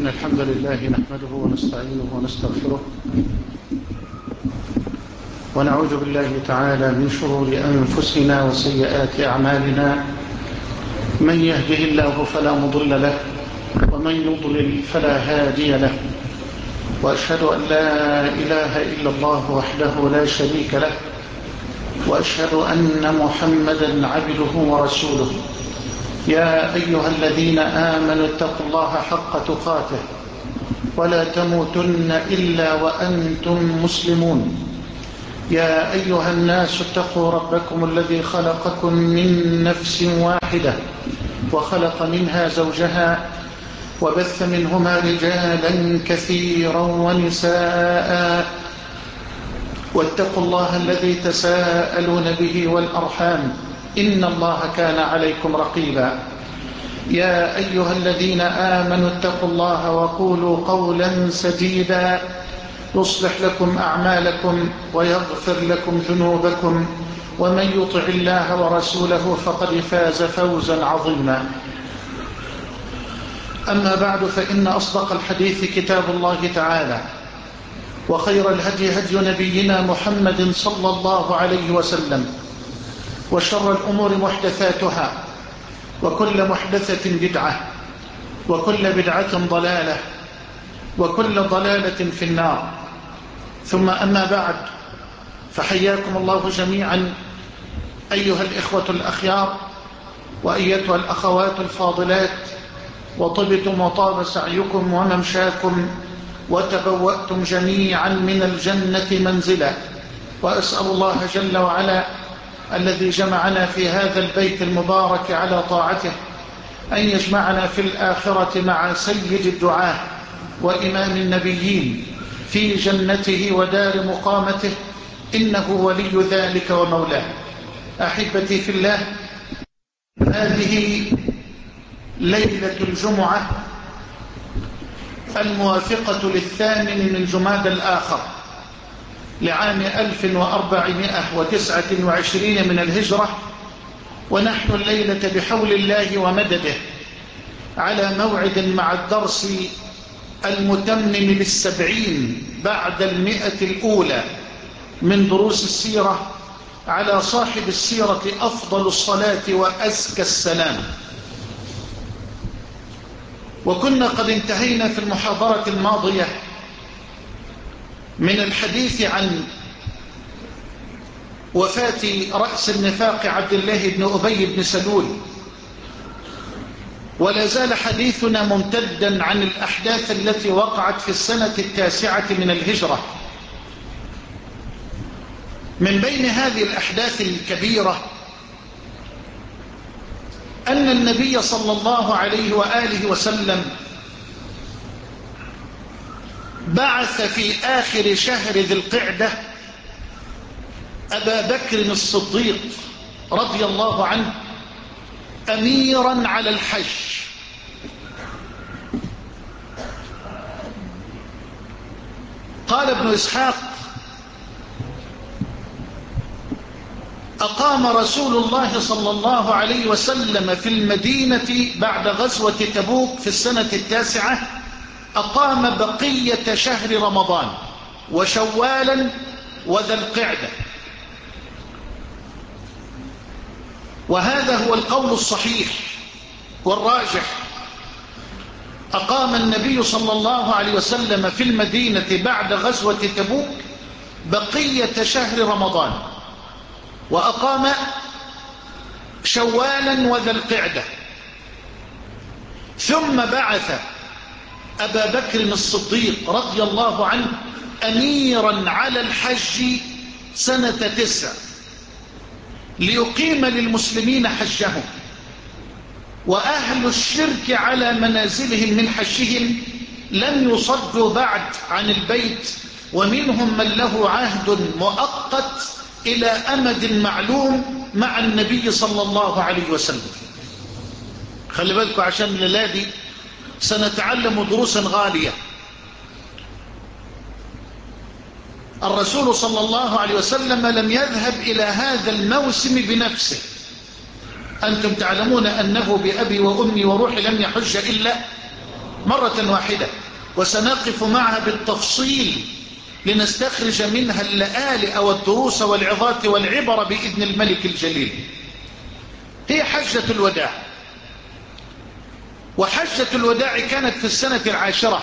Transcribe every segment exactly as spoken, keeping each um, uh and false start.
إن الحمد لله نحمده ونستعينه ونستغفره ونعوذ بالله تعالى من شرور أنفسنا وسيئات أعمالنا. من يهده الله فلا مضل له ومن يضلل فلا هادي له، وأشهد أن لا إله إلا الله وحده لا شريك له، وأشهد أن محمدا عبده ورسوله. يا أيها الذين آمنوا اتقوا الله حق تقاته ولا تموتن إلا وأنتم مسلمون. يا أيها الناس اتقوا ربكم الذي خلقكم من نفس واحدة وخلق منها زوجها وبث منهما رجالا كثيرا ونساء، واتقوا الله الذي تساءلون به والأرحام إن الله كان عليكم رقيبا. يا أيها الذين آمنوا اتقوا الله وقولوا قولا سديدا يصلح لكم أعمالكم ويغفر لكم ذنوبكم، ومن يطع الله ورسوله فقد فاز فوزا عظيما. أما بعد، فإن أصدق الحديث كتاب الله تعالى، وخير الهدي هدي نبينا محمد صلى الله عليه وسلم، وشر الأمور محدثاتها، وكل محدثة بدعة، وكل بدعة ضلالة، وكل ضلالة في النار. ثم أما بعد، فحياكم الله جميعا أيها الإخوة الأخيار وأيتها الأخوات الفاضلات، وطبتم وطاب سعيكم وممشاكم وتبوأتم جميعا من الجنة منزلا. وأسأل الله جل وعلا الذي جمعنا في هذا البيت المبارك على طاعته أن يجمعنا في الآخرة مع سيد الدعاة وإمام النبيين في جنته ودار مقامته، إنه ولي ذلك ومولاه. أحبتي في الله، هذه ليلة الجمعة الموافقة للثامن من جماد الآخر لعام ألف وأربعمائة وتسعة وعشرين من الهجرة، ونحن الليلة بحول الله ومدده على موعد مع الدرس المتمم للسبعين بعد المئة الأولى من دروس السيرة على صاحب السيرة أفضل الصلاة وأزكى السلام. وكنا قد انتهينا في المحاضرة الماضية من الحديث عن وفاة رأس النفاق عبد الله بن أبي بن سلول، ولا زال حديثنا ممتدا عن الأحداث التي وقعت في السنة التاسعة من الهجرة. من بين هذه الأحداث الكبيرة أن النبي صلى الله عليه وآله وسلم بعث في آخر شهر ذي القعدة أبا بكر الصديق رضي الله عنه أميرا على الحج. قال ابن إسحاق: أقام رسول الله صلى الله عليه وسلم في المدينة بعد غزوة تبوك في السنة التاسعة، أقام بقية شهر رمضان وشوالا وذا القعدة. وهذا هو القول الصحيح والراجح. أقام النبي صلى الله عليه وسلم في المدينة بعد غزوة تبوك بقية شهر رمضان، وأقام شوالا وذا القعدة، ثم بعث أبا بكر الصديق رضي الله عنه أميرا على الحج سنة تسع ليقيم للمسلمين حجهم، وأهل الشرك على منازلهم من حجهم لم يصدوا بعد عن البيت، ومنهم من له عهد مؤقت إلى أمد معلوم مع النبي صلى الله عليه وسلم. خلي بالكم عشان الليلة دي سنتعلم دروسا غالية. الرسول صلى الله عليه وسلم لم يذهب إلى هذا الموسم بنفسه. أنتم تعلمون أنه بأبي وأمي وروحي لم يحج إلا مرة واحدة، وسنقف معها بالتفصيل لنستخرج منها اللآلئ والدروس والعظات والعبر بإذن الملك الجليل. هي حجة الوداع، وحجة الوداع كانت في السنة العاشرة.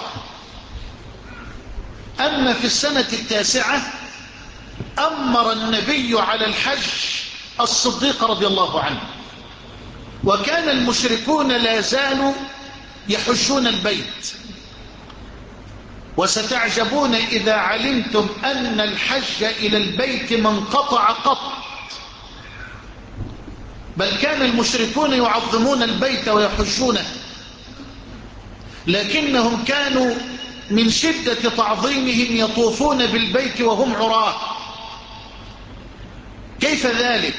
أما في السنة التاسعة أمر النبي على الحج الصديق رضي الله عنه، وكان المشركون لا زالوا يحجون البيت. وستعجبون إذا علمتم أن الحج إلى البيت ما انقطع قط، بل كان المشركون يعظمون البيت ويحجونه، لكنهم كانوا من شدة تعظيمهم يطوفون بالبيت وهم عراة. كيف ذلك؟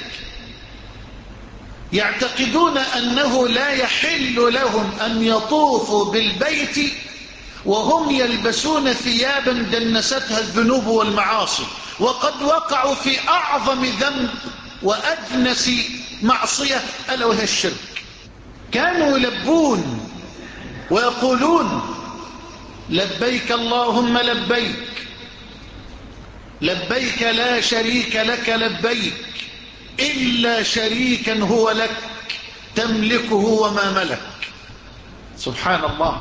يعتقدون أنه لا يحل لهم أن يطوفوا بالبيت وهم يلبسون ثيابا دنستها الذنوب والمعاصي، وقد وقعوا في أعظم ذنب وأدنس معصية ألا وهي الشرك. كانوا يلبون ويقولون لبيك اللهم لبيك، لبيك لا شريك لك لبيك، إلا شريكا هو لك تملكه وما ملك. سبحان الله.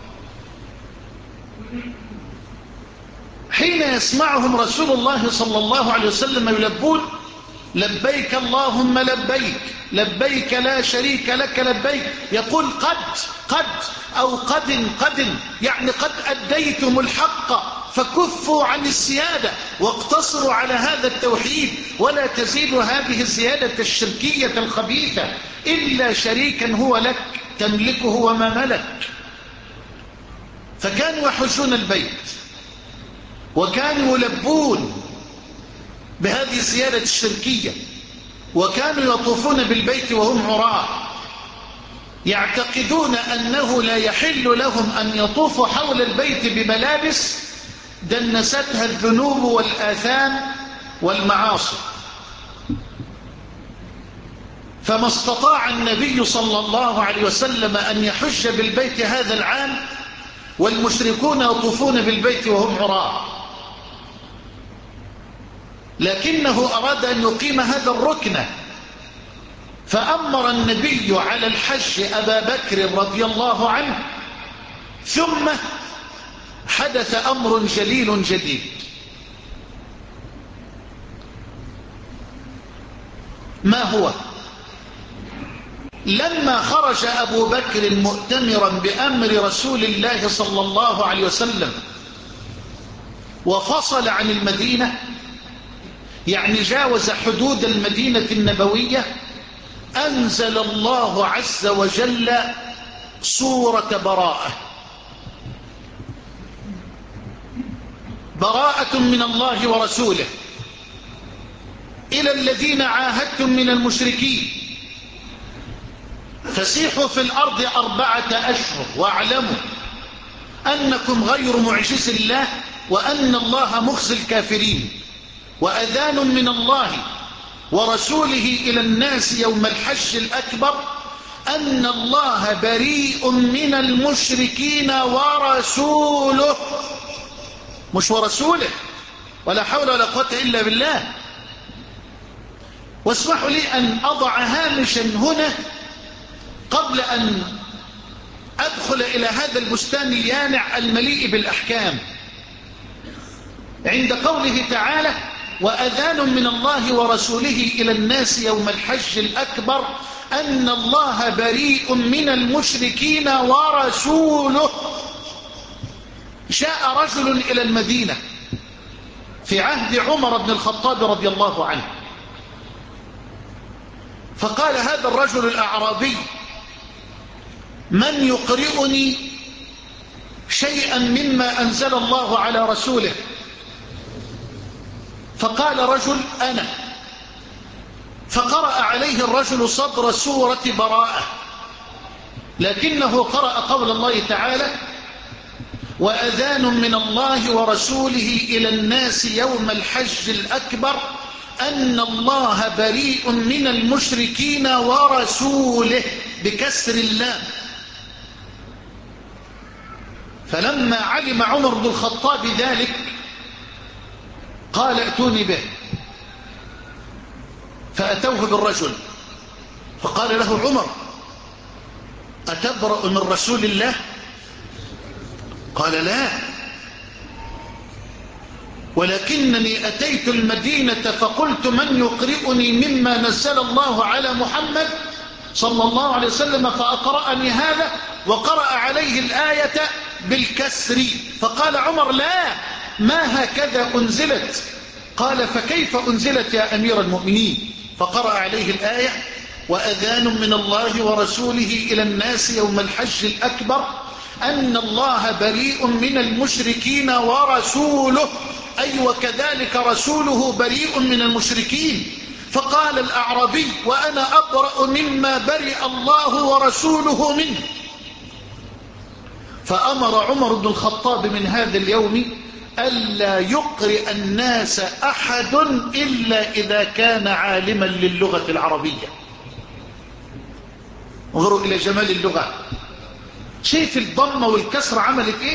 حين يسمعهم رسول الله صلى الله عليه وسلم يلبون لبيك اللهم لبيك، لبيك لا شريك لك لبيك، يقول قد قد أو قد قد، يعني قد أديتم الحق فكفوا عن الزيادة واقتصروا على هذا التوحيد، ولا تزيدوا هذه الزيادة الشركية الخبيثة، إلا شريكا هو لك تملكه وما ملك. فكانوا يحجون البيت وكانوا يلبون بهذه الزيادة الشركية، وكانوا يطوفون بالبيت وهم عراة، يعتقدون أنه لا يحل لهم أن يطوفوا حول البيت بملابس دنستها الذنوب والآثام والمعاصي. فما استطاع النبي صلى الله عليه وسلم أن يحج بالبيت هذا العام والمشركون يطوفون بالبيت وهم عراة، لكنه أراد أن يقيم هذا الركن، فأمر النبي على الحج أبا بكر رضي الله عنه. ثم حدث أمر جليل جديد. ما هو؟ لما خرج أبو بكر مؤتمرا بأمر رسول الله صلى الله عليه وسلم وفصل عن المدينة، يعني جاوز حدود المدينة النبوية، أنزل الله عز وجل سورة براءة. براءة من الله ورسوله إلى الذين عاهدتم من المشركين فسيحوا في الأرض أربعة أشهر واعلموا أنكم غير معجز الله وأن الله مخزي الكافرين، وأذان من الله ورسوله إلى الناس يوم الحج الأكبر أن الله بريء من المشركين ورسوله، مش ورسوله، ولا حول ولا قوة إلا بالله. واسمحوا لي أن أضع هامشا هنا قبل أن أدخل إلى هذا البستان اليانع المليء بالأحكام. عند قوله تعالى وأذان من الله ورسوله إلى الناس يوم الحج الأكبر أن الله بريء من المشركين ورسوله، جاء رجل إلى المدينة في عهد عمر بن الخطاب رضي الله عنه، فقال هذا الرجل الأعرابي من يقرئني شيئا مما أنزل الله على رسوله؟ فقال رجل أنا، فقرأ عليه الرجل صدر سورة براءة، لكنه قرأ قول الله تعالى وأذان من الله ورسوله إلى الناس يوم الحج الأكبر أن الله بريء من فلما علم عمر بن الخطاب ذلك قال ائتوني به، فأتوه بالرجل فقال له عمر أتبرأ من رسول الله؟ قال لا، ولكنني أتيت المدينة فقلت من يقرئني مما نزل الله على محمد صلى الله عليه وسلم، فأقرأني هذا وقرأ عليه الآية بالكسر. فقال عمر لا، ما هكذا أنزلت. قال فكيف أنزلت يا أمير المؤمنين؟ فقرأ عليه الآية وأذان من الله ورسوله إلى الناس يوم الحج الأكبر أن الله بريء من المشركين ورسوله، أي وكذلك رسوله بريء من المشركين. فقال الأعرابي وأنا أبرأ مما برئ الله ورسوله منه. فأمر عمر بن الخطاب من هذا اليوم ألا يقرئ الناس أحد إلا إذا كان عالما للغة العربية. انظروا إلى جمال اللغة، شايف الضمة والكسر عملت إيه؟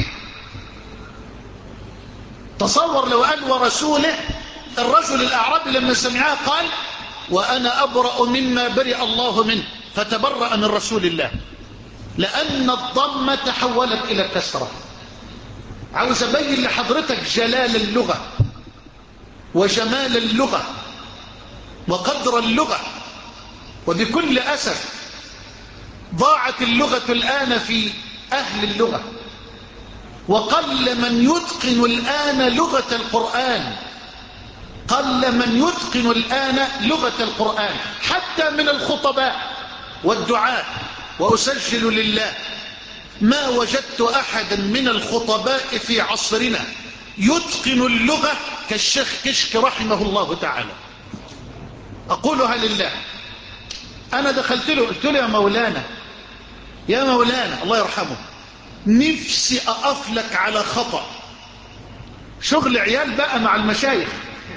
تصور لو قال ورسوله، الرجل الأعرابي لما سمعها قال وأنا أبرأ مما برئ الله منه، فتبرأ من رسول الله، لأن الضمة تحولت إلى كسرة. عاوز أبين لحضرتك جلال اللغة وجمال اللغة وقدر اللغة. وبكل أسف ضاعت اللغة الآن في أهل اللغة، وقل من يتقن الآن لغة القرآن، قل من يتقن الآن لغة القرآن حتى من الخطباء والدعاء. وأسجل لله ما وجدت أحدا من الخطباء في عصرنا يتقن اللغة كالشيخ كشك رحمه الله تعالى. أقولها لله. أنا دخلت له قلت له يا مولانا يا مولانا الله يرحمه، نفسي أقف لك على خطأ، شغل عيال بقى مع المشايخ.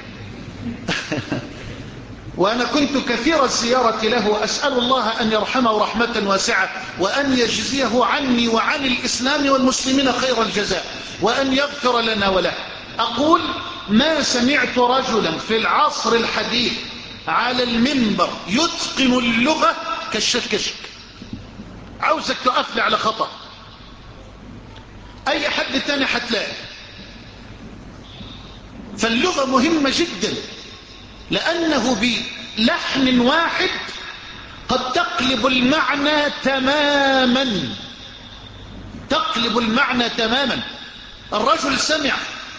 وأنا كنت كثير الزيارة له، أسأل الله أن يرحمه رحمة واسعة، وأن يجزيه عني وعن الإسلام والمسلمين خير الجزاء، وأن يغفر لنا وله. أقول ما سمعت رجلا في العصر الحديث على المنبر يتقن اللغة كالشيخ كشك. عاوزك تقف لي على خطأ، أي حد تاني هتلاقي. فاللغة مهمة جدا، لأنه بلحن واحد قد تقلب المعنى تماما، تقلب المعنى تماما. الرجل سمع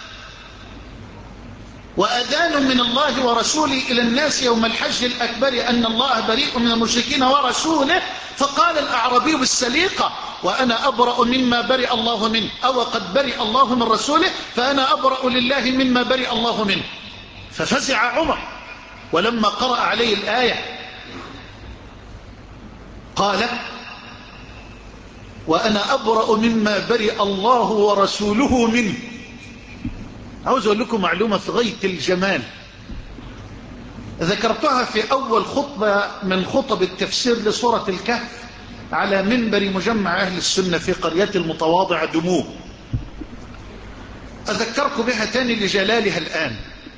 وأذان من الله ورسوله إلى الناس يوم الحج الأكبر أن الله بريء من المشركين ورسوله، فقال الأعرابي بالسليقة وأنا أبرأ مما برئ الله منه، أو قد برئ الله من رسوله فأنا أبرأ لله مما برئ الله منه. ففزع عمر، ولما قرأ عليه الآية قال وأنا أبرأ مما برئ الله ورسوله منه. عاوز أقول لكم معلومة في غاية الجمال، ذكرتها في أول خطبة من خطب التفسير لسورة الكهف على منبر مجمع أهل السنة في قرية المتواضعة دموه. أذكركم بها تاني لجلالها الآن.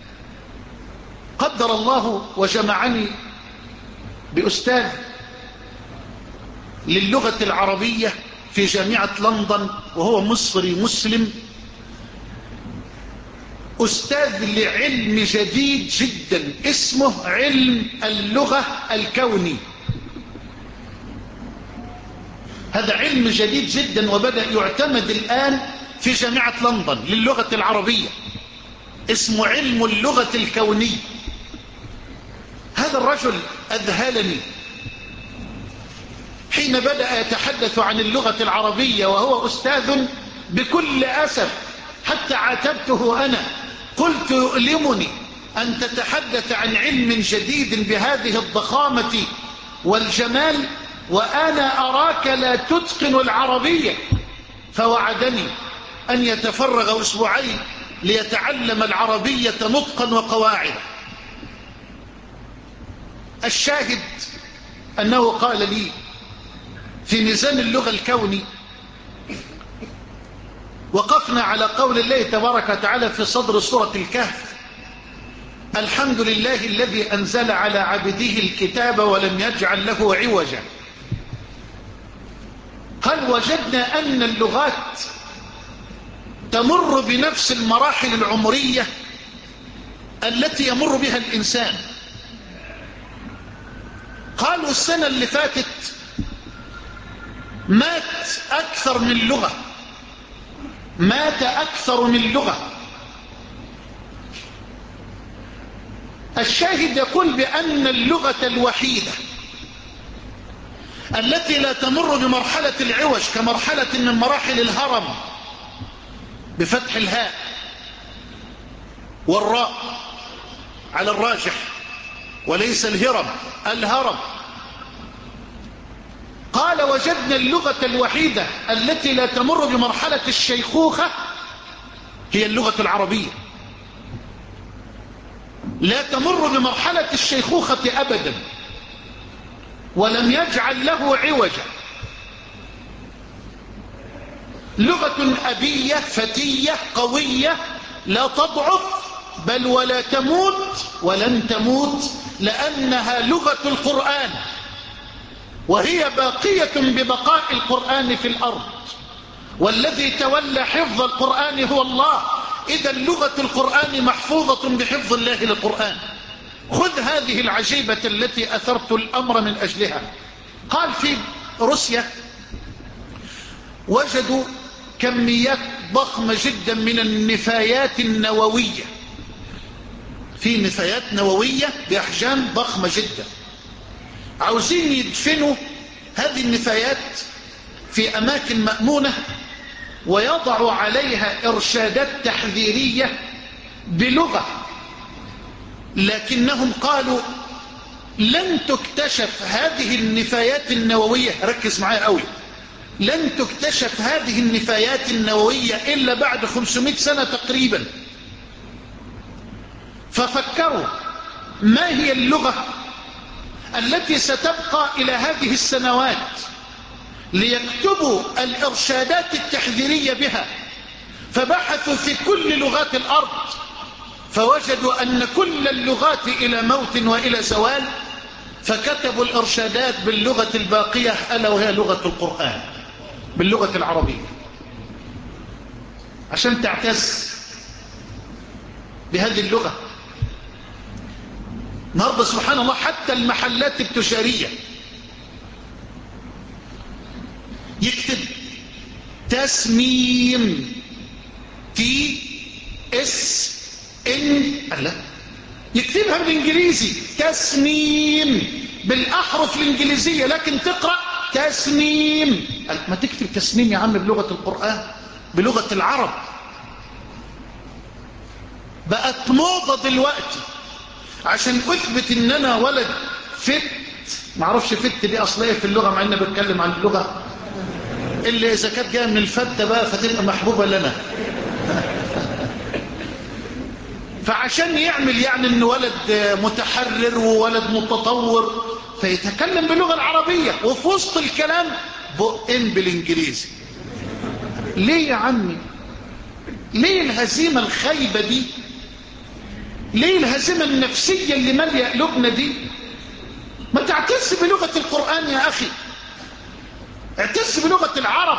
قدر الله وجمعني بأستاذ للغة العربية في جامعة لندن، وهو مصري مسلم، أستاذ لعلم جديد جدا اسمه علم اللغة الكوني. هذا علم جديد جدا وبدأ يعتمد الآن في جامعة لندن للغة العربية، اسمه علم اللغة الكوني. هذا الرجل أذهلني حين بدأ يتحدث عن اللغة العربية وهو أستاذ. بكل أسف حتى عاتبته أنا، قلت يؤلمني أن تتحدث عن علم جديد بهذه الضخامة والجمال وأنا أراك لا تتقن العربية. فوعدني أن يتفرغ أسبوعين ليتعلم العربية نطقا وقواعد. الشاهد أنه قال لي في ميزان اللغة الكوني وقفنا على قول الله تبارك وتعالى في صدر سورة الكهف: الحمد لله الذي أنزل على عبده الكتاب ولم يجعل له عوجا. هل وجدنا أن اللغات تمر بنفس المراحل العمرية التي يمر بها الإنسان؟ قالوا السنة اللي فاتت مات أكثر من لغة، مات أكثر من لغة. الشاهد يقول بأن اللغة الوحيدة التي لا تمر بمرحلة العوج كمرحلة من مراحل الهرم بفتح الهاء والراء على الراجح وليس الهرم، الهرم. قال وجدنا اللغة الوحيدة التي لا تمر بمرحلة الشيخوخة هي اللغة العربية، لا تمر بمرحلة الشيخوخة أبدا، ولم يجعل له عوجا. لغة أبية فتية قوية لا تضعف بل ولا تموت ولن تموت، لأنها لغة القرآن وهي باقية ببقاء القرآن في الأرض، والذي تولى حفظ القرآن هو الله. إذا لغة القرآن محفوظة بحفظ الله للقرآن. خذ هذه العجيبة التي أثرت الأمر من أجلها. قال في روسيا وجدوا كميات ضخمة جدا من النفايات النووية، في نفايات نووية بأحجام ضخمة جدا. عاوزين يدفنوا هذه النفايات في أماكن مأمونة ويضعوا عليها إرشادات تحذيرية بلغة، لكنهم قالوا لن تكتشف هذه النفايات النووية، ركز معايا قوي، لن تكتشف هذه النفايات النووية إلا بعد خمسمائة سنة تقريبا. ففكروا ما هي اللغة التي ستبقى إلى هذه السنوات ليكتبوا الإرشادات التحذيرية بها. فبحثوا في كل لغات الأرض فوجدوا أن كل اللغات إلى موت وإلى زوال، فكتبوا الإرشادات باللغة الباقية ألا وهي لغة القرآن، باللغة العربية، عشان تعتز بهذه اللغة. النهارده سبحان الله حتى المحلات التجارية يكتب تسميم تي اس ان، الله، يكتبها بالانجليزي تسميم بالاحرف الانجليزية، لكن تقرأ تسميم. ما تكتب تسميم يا عم بلغة القرآن، بلغة العرب. بقت موضة دلوقتي عشان اثبت ان انا ولد فت، معرفش فت دي اصلية في اللغة، مع اني بتكلم عن اللغة اللي اذا كانت جايه من الفتة بقى فتبقى محبوبة لنا. فعشان يعمل يعني انه ولد متحرر وولد متطور فيتكلم باللغة العربية، وفي وسط الكلام بقين بالانجليزي. ليه يا عمي؟ ليه الهزيمة الخايبة دي؟ ليه الهزيمة النفسية اللي مالية قلوبنا دي؟ ما تعتز بلغة القرآن يا أخي، اعتز بلغة العرب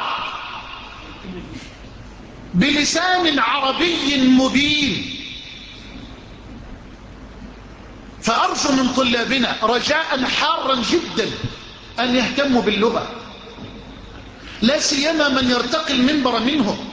بلسان عربي مبين. فأرجو من طلابنا رجاء حارا جدا أن يهتموا باللغة، لا سيما من يرتقي المنبر منهم.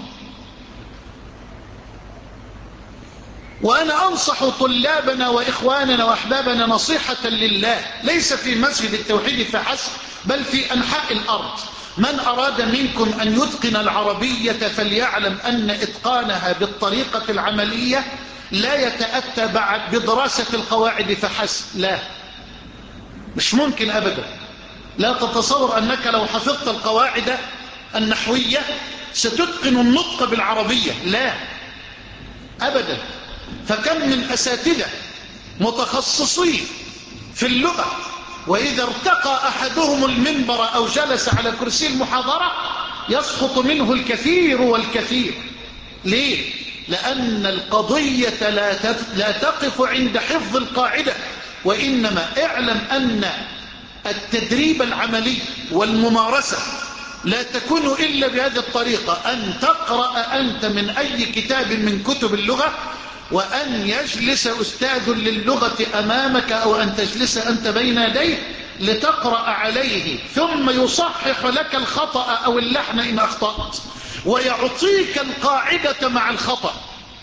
وأنا أنصح طلابنا وإخواننا وأحبابنا نصيحة لله، ليس في مسجد التوحيد فحسب بل في أنحاء الأرض. من أراد منكم أن يتقن العربية فليعلم أن إتقانها بالطريقة العملية لا يتأتى بعد بدراسة القواعد فحسب، لا، مش ممكن أبدا. لا تتصور أنك لو حفظت القواعد النحوية ستتقن النطق بالعربية، لا أبدا. فكم من أساتذة متخصصين في اللغة وإذا ارتقى أحدهم المنبر أو جلس على كرسي المحاضرة يسقط منه الكثير والكثير. ليه؟ لأن القضية لا تقف عند حفظ القاعدة، وإنما اعلم أن التدريب العملي والممارسة لا تكون إلا بهذه الطريقة، أن تقرأ أنت من أي كتاب من كتب اللغة، وأن يجلس أستاذ للغة أمامك، أو أن تجلس أنت بين يديه لتقرأ عليه، ثم يصحح لك الخطأ أو اللحن إن أخطأت، ويعطيك القاعدة مع الخطأ.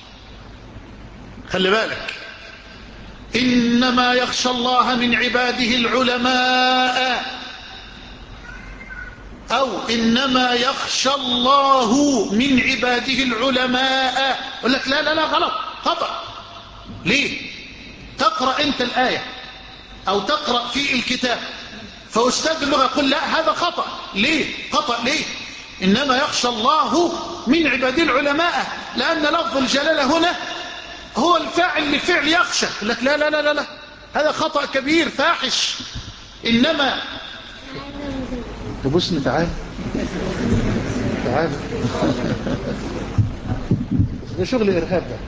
خلي بالك، إنما يخشى الله من عباده العلماء، أو إنما يخشى الله من عباده العلماء. يقول لك لا لا لا غلط، خطأ. ليه؟ تقرأ أنت الآية أو تقرأ في الكتاب، فأستاذ اللغة يقول لا هذا خطأ. ليه؟ خطأ ليه؟ إنما يخشى الله من عباده العلماء، لأن لفظ الجلالة هنا هو الفاعل لفعل يخشى. يقول لك لا لا لا لا هذا خطأ كبير فاحش. إنما تبصني، تعال تعال ده شغل إرهاب ده.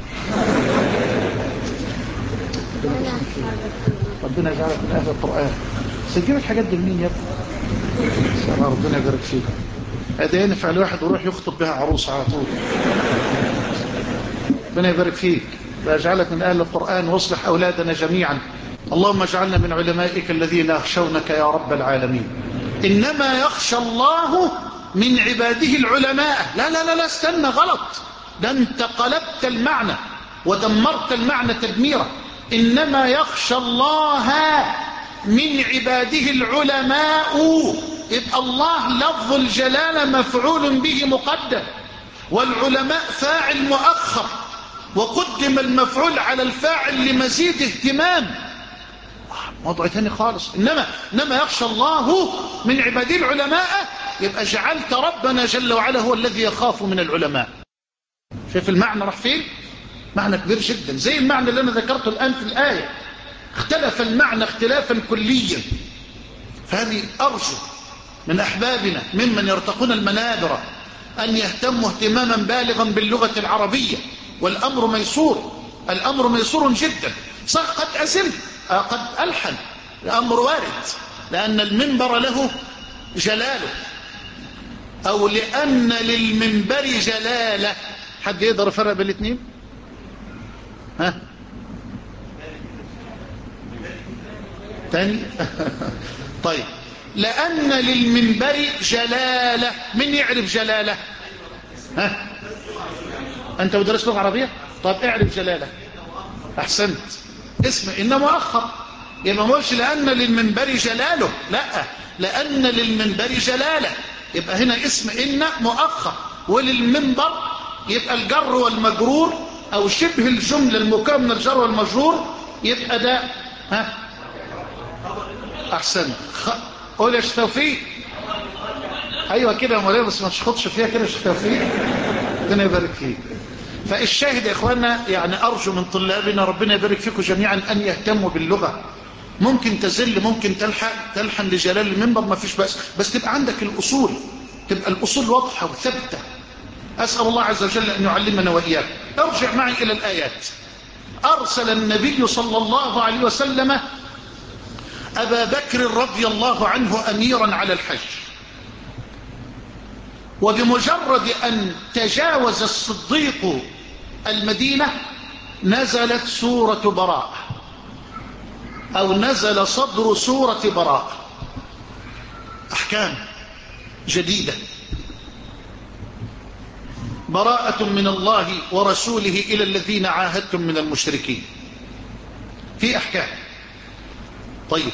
ربنا يجعلك من أهل القرآن. سجلت حاجات دي منين يا ابني؟ ربنا يبارك فيك. هذا ينفع الواحد ويروح يخطب بها عروس على طول. ربنا يبارك فيك ويجعلك من أهل القرآن، واصلح أولادنا جميعا. اللهم اجعلنا من علمائك الذين يخشونك يا رب العالمين. إنما يخشى الله من عباده العلماء. لا لا لا لا استنى، غلط، ده انت قلبت المعنى ودمرت المعنى تدميرا. إنما يخشى الله من عباده العلماء، يبقى الله لفظ الجلالة مفعول به مقدم، والعلماء فاعل مؤخر، وقدم المفعول على الفاعل لمزيد اهتمام. موضوع ثاني خالص. إنما, إنما يخشى الله من عباده العلماء، يبقى جعلت ربنا جل وعلا هو الذي يخاف من العلماء. شايف المعنى راح فين؟ معنى كبير جدا، زي المعنى اللي أنا ذكرته الآن في الآية. اختلف المعنى اختلافا كليا. فهذه أرجو من أحبابنا ممن يرتقون المنابر أن يهتموا اهتماما بالغا باللغة العربية، والأمر ميسور، الأمر ميسور جدا. صح قد أزل قد ألحن، الأمر وارد، لأن المنبر له جلاله، أو لأن للمنبر جلالة. حد يقدر يفرق بين الاثنين؟ ها تاني طيب، لأن للمنبر جلالة. من يعرف جلالة؟ ها أنت بدرس لغة عربية؟ طيب اعرف جلالة. أحسنت. اسم إن مؤخر، يبقى ما قلش لأن للمنبر جلاله، لا، لأن للمنبر جلالة، يبقى هنا اسم إن مؤخر. وللمنبر يبقى الجر والمجرور أو شبه الجملة المكون من الجر والمجرور، يبقى ده ها أحسن. خ... قول يا شيخ توفيق. أيوة كده يا مولانا، بس ما تشخطش فيها كده يا شيخ توفيق، ربنا يبارك فيك. فالشاهد يا إخواننا، يعني أرجو من طلابنا ربنا يبارك فيكم جميعا أن يهتموا باللغة. ممكن تزل، ممكن تلحق تلحن لجلال المنبر، ما فيش بأس، بس تبقى عندك الأصول، تبقى الأصول واضحة وثابتة. أسأل الله عز وجل أن يعلمنا وإياك. ارجع معي إلى الآيات. أرسل النبي صلى الله عليه وسلم أبا بكر رضي الله عنه أميرا على الحج، وبمجرد أن تجاوز الصديق المدينة نزلت سورة براء، أو نزل صدر سورة براء، أحكام جديدة. براءة من الله ورسوله إلى الذين عاهدتم من المشركين، في أحكام. طيب،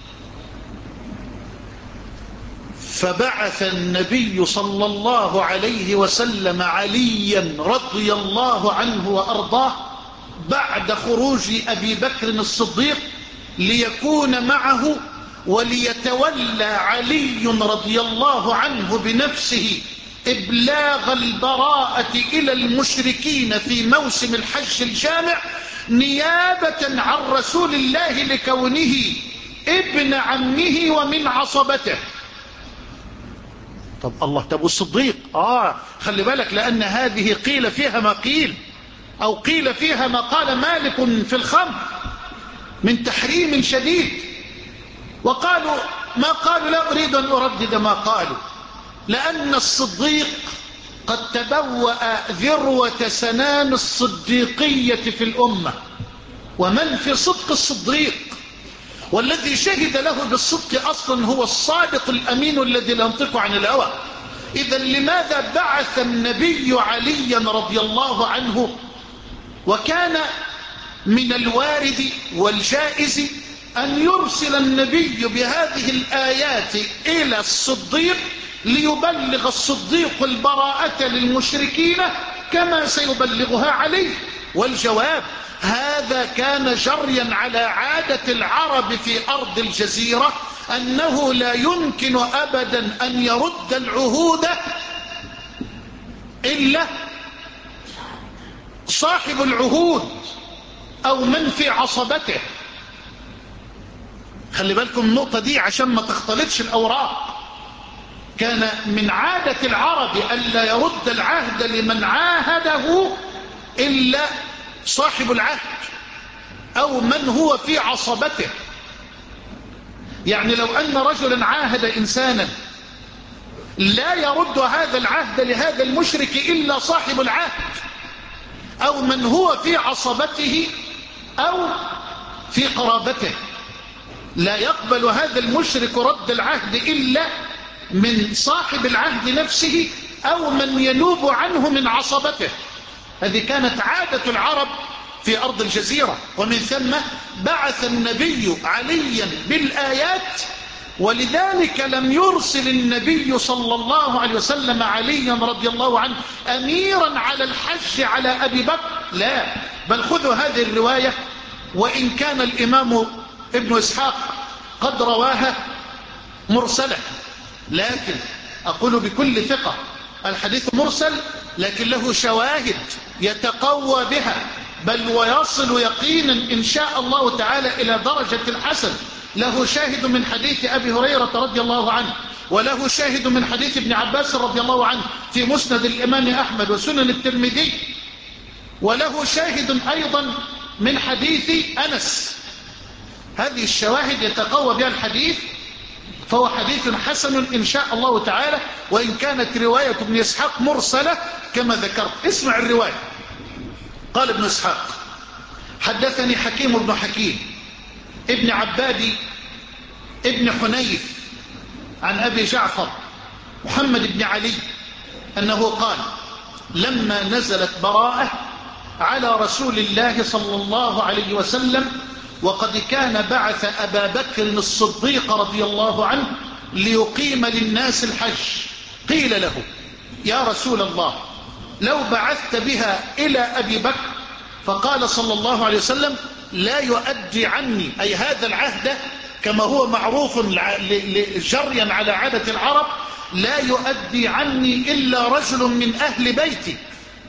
فبعث النبي صلى الله عليه وسلم عليا رضي الله عنه وأرضاه بعد خروج أبي بكر الصديق ليكون معه، وليتولى علي رضي الله عنه بنفسه إبلاغ البراءة إلى المشركين في موسم الحج الجامع، نيابة عن رسول الله لكونه ابن عمه ومن عصبته. طب الله، طب والصديق؟ آه خلي بالك، لأن هذه قيل فيها ما قيل، أو قيل فيها ما قال مالك في الخمر من تحريم شديد. وقالوا ما قالوا، لا أريد أن أردد ما قالوا، لأن الصديق قد تبوأ ذروة سنام الصديقية في الأمة، ومن في صدق الصديق، والذي شهد له بالصدق أصلا هو الصادق الأمين الذي لا ينطق عن الهوى. إذا لماذا بعث النبي عليا رضي الله عنه؟ وكان من الوارد والجائز أن يرسل النبي بهذه الآيات إلى الصديق ليبلغ الصديق البراءة للمشركين كما سيبلغها عليه. والجواب هذا كان جريا على عادة العرب في أرض الجزيرة، أنه لا يمكن أبدا أن يرد العهود إلا صاحب العهود أو من في عصبته. خلي بالكم النقطة دي عشان ما تختلطش الأوراق. كان من عادة العرب ألا يرد العهد لمن عاهده إلا صاحب العهد أو من هو في عصبته. يعني لو أن رجلا عاهد إنسانا لا يرد هذا العهد لهذا المشرك إلا صاحب العهد أو من هو في عصبته أو في قرابته. لا يقبل هذا المشرك رد العهد إلا من صاحب العهد نفسه أو من ينوب عنه من عصبته. هذه كانت عادة العرب في أرض الجزيرة، ومن ثم بعث النبي عليا بالآيات. ولذلك لم يرسل النبي صلى الله عليه وسلم عليا رضي الله عنه أميرا على الحج على أبي بكر، لا، بل خذوا هذه الرواية، وإن كان الإمام ابن إسحاق قد رواها مرسلة، لكن أقول بكل ثقة الحديث مرسل، لكن له شواهد يتقوى بها، بل ويصل يقينا إن شاء الله تعالى إلى درجة الحسن. له شاهد من حديث أبي هريرة رضي الله عنه، وله شاهد من حديث ابن عباس رضي الله عنه في مسند الإمام أحمد وسنن الترمذي، وله شاهد أيضا من حديث أنس. هذه الشواهد يتقوى بها الحديث، فهو حديث حسن إن شاء الله تعالى، وإن كانت رواية ابن إسحاق مرسلة كما ذكرت. اسمع الرواية. قال ابن إسحاق: حدثني حكيم بن حكيم ابن عباد ابن حنيف عن أبي جعفر محمد بن علي أنه قال: لما نزلت براءة على رسول الله صلى الله عليه وسلم، وقد كان بعث أبا بكر الصديق رضي الله عنه ليقيم للناس الحج، قيل له: يا رسول الله، لو بعثت بها إلى أبي بكر، فقال صلى الله عليه وسلم: لا يؤدي عني، أي هذا العهد كما هو معروف جريا على عادة العرب، لا يؤدي عني إلا رجل من أهل بيتي.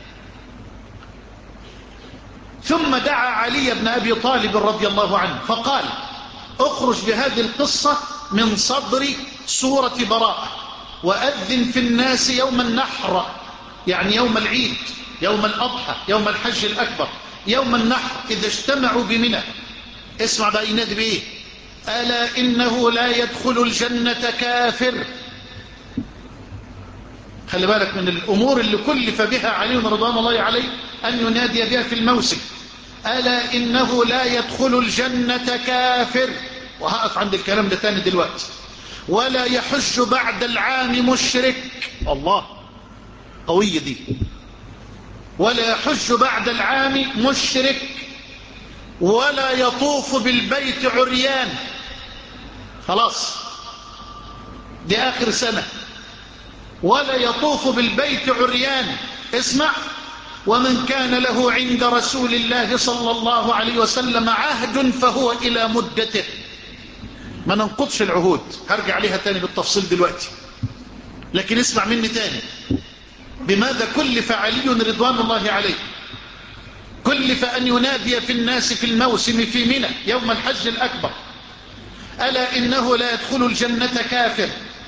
ثم دعا علي بن أبي طالب رضي الله عنه فقال: اخرج بهذه القصة من صدر سورة براءة، وأذن في الناس يوم النحر، يعني يوم العيد، يوم الأضحى، يوم الحج الأكبر، يوم النحر إذا اجتمعوا بمنى. اسمع بقى ينادي بإيه: ألا إنه لا يدخل الجنة كافر. خلي بالك من الأمور اللي كلف بها علي رضوان الله عليه أن ينادي بها في الموسم. ألا إنه لا يدخل الجنة كافر، وهقف عند الكلام ده تاني دلوقتي. ولا يحج بعد العام مشرك. الله، قوية دي. ولا يحج بعد العام مشرك، ولا يطوف بالبيت عريان. خلاص، دي آخر سنة. ولا يطوف بالبيت عريان. اسمع: ومن كان له عند رسول الله صلى الله عليه وسلم عهد فهو إلى مدته. ما ننقضش العهود، هرجع عليها تاني بالتفصيل دلوقتي، لكن اسمع مني تاني. بماذا كلف علي رضوان الله عليه؟ كلف أن ينادي في الناس في الموسم في منى يوم الحج الأكبر: ألا إنه لا يدخل الجنة كافر،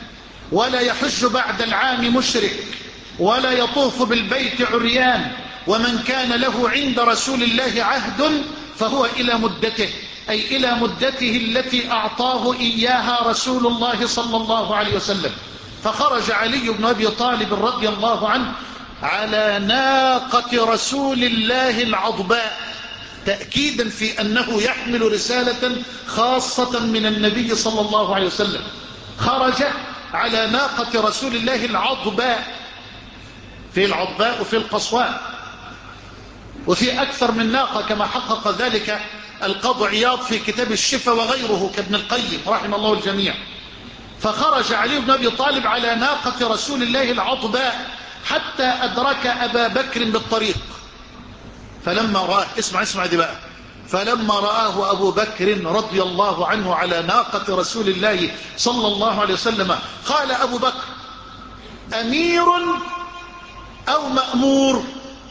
ولا يحج بعد العام مشرك، ولا يطوف بالبيت عريان، ومن كان له عند رسول الله عهد فهو إلى مدته، أي إلى مدته التي أعطاه إياها رسول الله صلى الله عليه وسلم. فخرج علي بن أبي طالب رضي الله عنه على ناقة رسول الله العضباء، تأكيدا في أنه يحمل رسالة خاصة من النبي صلى الله عليه وسلم. خرج على ناقة رسول الله العضباء، في العضباء وفي القصواء وفي أكثر من ناقة كما حقق ذلك القاضي عياض في كتاب الشفا وغيره كابن القيم رحمه الله الجميع. فخرج علي بن أبي طالب على ناقة رسول الله العضباء حتى أدرك أبا بكر بالطريق، فلما رآه، اسمع اسمع دي بقى، فلما رآه أبو بكر رضي الله عنه على ناقة رسول الله صلى الله عليه وسلم قال أبو بكر: أمير أو مأمور؟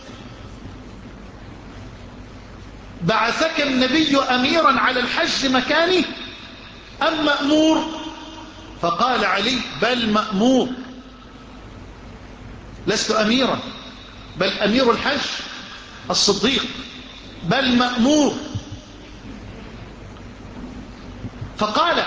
بعثك النبي أميرا على الحج مكاني أم مأمور؟ فقال علي: بل مأمور، لست أميرا، بل أمير الحج الصديق، بل مأمور. فقال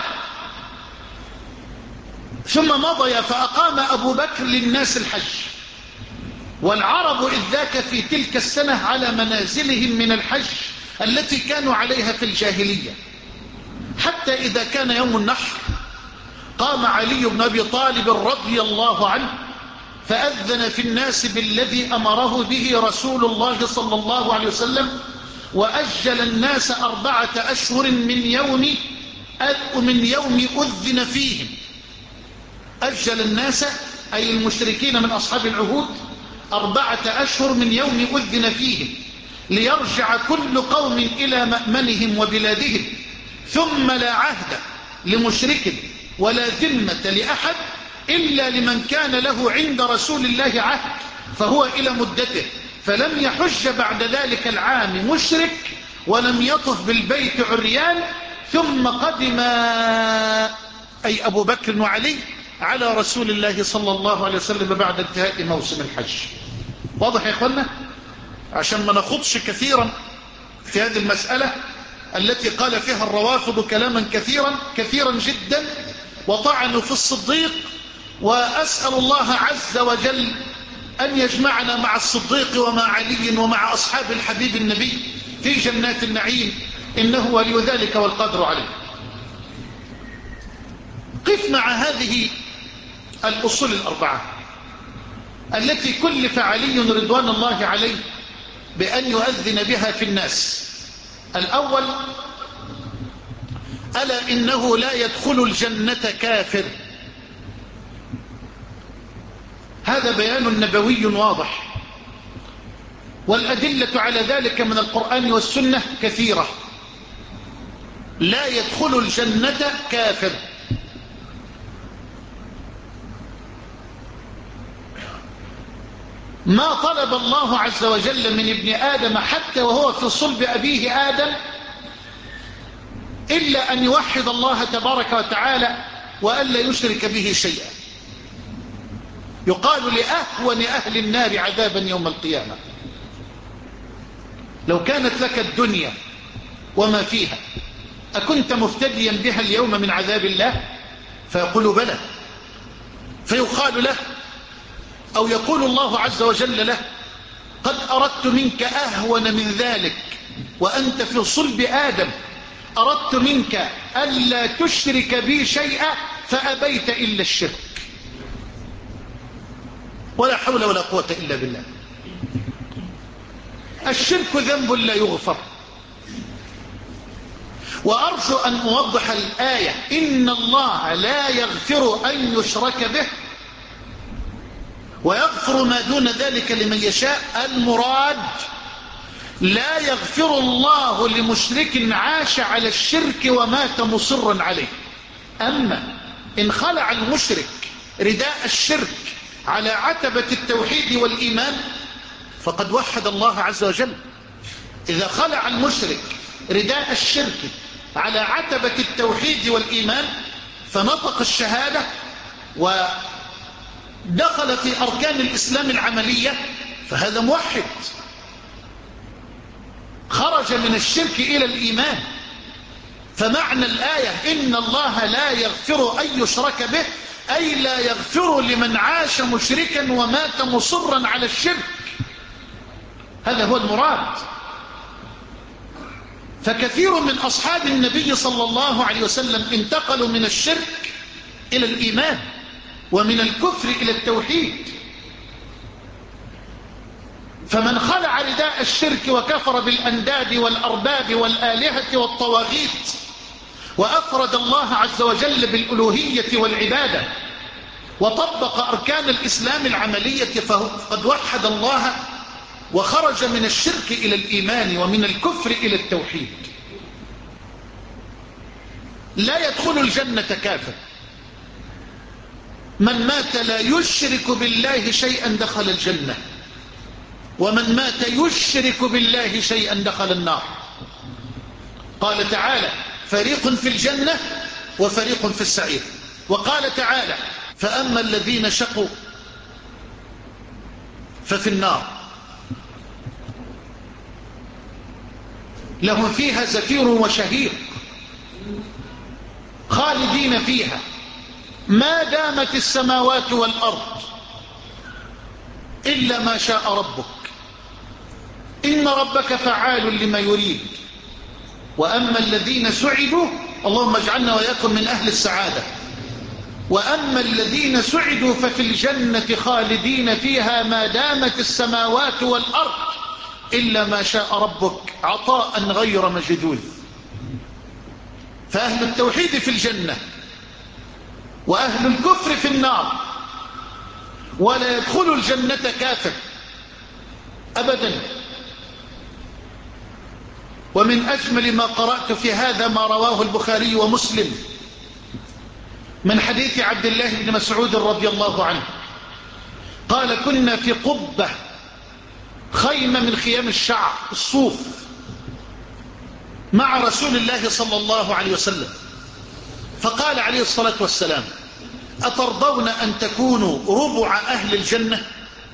ثم مضي فأقام أبو بكر للناس الحج، والعرب إذ ذاك في تلك السنة على منازلهم من الحج التي كانوا عليها في الجاهلية، حتى إذا كان يوم النحر قام علي بن أبي طالب رضي الله عنه فأذن في الناس بالذي أمره به رسول الله صلى الله عليه وسلم، وأجل الناس أربعة أشهر من يوم من يوم أذن فيهم. أجل الناس أي المشركين من أصحاب العهود أربعة أشهر من يوم أذن فيهم، ليرجع كل قوم إلى مأمنهم وبلادهم، ثم لا عهد لمشرك ولا ذمة لأحد إلا لمن كان له عند رسول الله عهد فهو إلى مدته، فلم يحج بعد ذلك العام مشرك ولم يطف بالبيت عريان. ثم قدم أي أبو بكر وعلي على رسول الله صلى الله عليه وسلم بعد انتهاء موسم الحج. واضح يا إخوانا؟ عشان ما نخوضش كثيرا في هذه المسألة التي قال فيها الروافض كلاما كثيرا كثيرا جدا وطعنوا في الصديق، وأسأل الله عز وجل أن يجمعنا مع الصديق ومع علي ومع أصحاب الحبيب النبي في جنات النعيم، إنه ولي ذلك والقدر عليه. قف مع هذه الأصول الأربعة التي كلف علي رضوان الله عليه بأن يؤذن بها في الناس. الأول: ألا إنه لا يدخل الجنة كافر. هذا بيان نبوي واضح، والأدلة على ذلك من القرآن والسنة كثيرة. لا يدخل الجنة كافر. ما طلب الله عز وجل من ابن آدم حتى وهو في صلب أبيه آدم إلا أن يوحد الله تبارك وتعالى وألا يشرك به شيئا. يقال لأهون أهل النار عذابا يوم القيامة: لو كانت لك الدنيا وما فيها أكنت مفتديا بها اليوم من عذاب الله؟ فيقول: بلى. فيقال له أو يقول الله عز وجل له: قد أردت منك أهون من ذلك وأنت في صلب آدم، أردت منك ألا تشرك بي شيئا فأبيت إلا الشرك. ولا حول ولا قوة إلا بالله. الشرك ذنب لا يغفر. وأرجو أن أوضح الآية: إن الله لا يغفر أن يشرك به ويغفر ما دون ذلك لمن يشاء. المراد: لا يغفر الله لمشرك عاش على الشرك ومات مصرا عليه. أما إن خلع المشرك رداء الشرك على عتبة التوحيد والإيمان فقد وحد الله عز وجل. إذا خلع المشرك رداء الشرك على عتبة التوحيد والإيمان فنطق الشهادة ودخل في أركان الإسلام العملية فهذا موحد، خرج من الشرك إلى الإيمان. فمعنى الآية إن الله لا يغفر أن يشرك به أي لا يغفر لمن عاش مشركا ومات مصرا على الشرك، هذا هو المراد. فكثير من أصحاب النبي صلى الله عليه وسلم انتقلوا من الشرك إلى الإيمان ومن الكفر إلى التوحيد. فمن خلع رداء الشرك وكفر بالأنداد والأرباب والآلهة والطواغيت وأفرد الله عز وجل بالألوهية والعبادة وطبق أركان الإسلام العملية فقد وحد الله وخرج من الشرك إلى الإيمان ومن الكفر إلى التوحيد. لا يدخل الجنة كافر. من مات لا يشرك بالله شيئا دخل الجنة، ومن مات يشرك بالله شيئا دخل النار. قال تعالى فريق في الجنة وفريق في السعير. وقال تعالى فأما الذين شقوا ففي النار لهم فيها زفير وشهيق خالدين فيها ما دامت السماوات والأرض إلا ما شاء ربك إن ربك فعال لما يريد. وأما الذين سعدوا، اللهم اجعلنا وإياكم من أهل السعادة، وأما الذين سعدوا ففي الجنة خالدين فيها ما دامت السماوات والأرض إلا ما شاء ربك عطاء غير مجدود. فأهل التوحيد في الجنة وأهل الكفر في النار، ولا يدخل الجنة كافر أبدا. ومن أجمل ما قرأت في هذا ما رواه البخاري ومسلم من حديث عبد الله بن مسعود رضي الله عنه قال كنا في قبة خيمة من خيام الشعر الصوف مع رسول الله صلى الله عليه وسلم، فقال عليه الصلاة والسلام أترضون أن تكونوا ربع أهل الجنة؟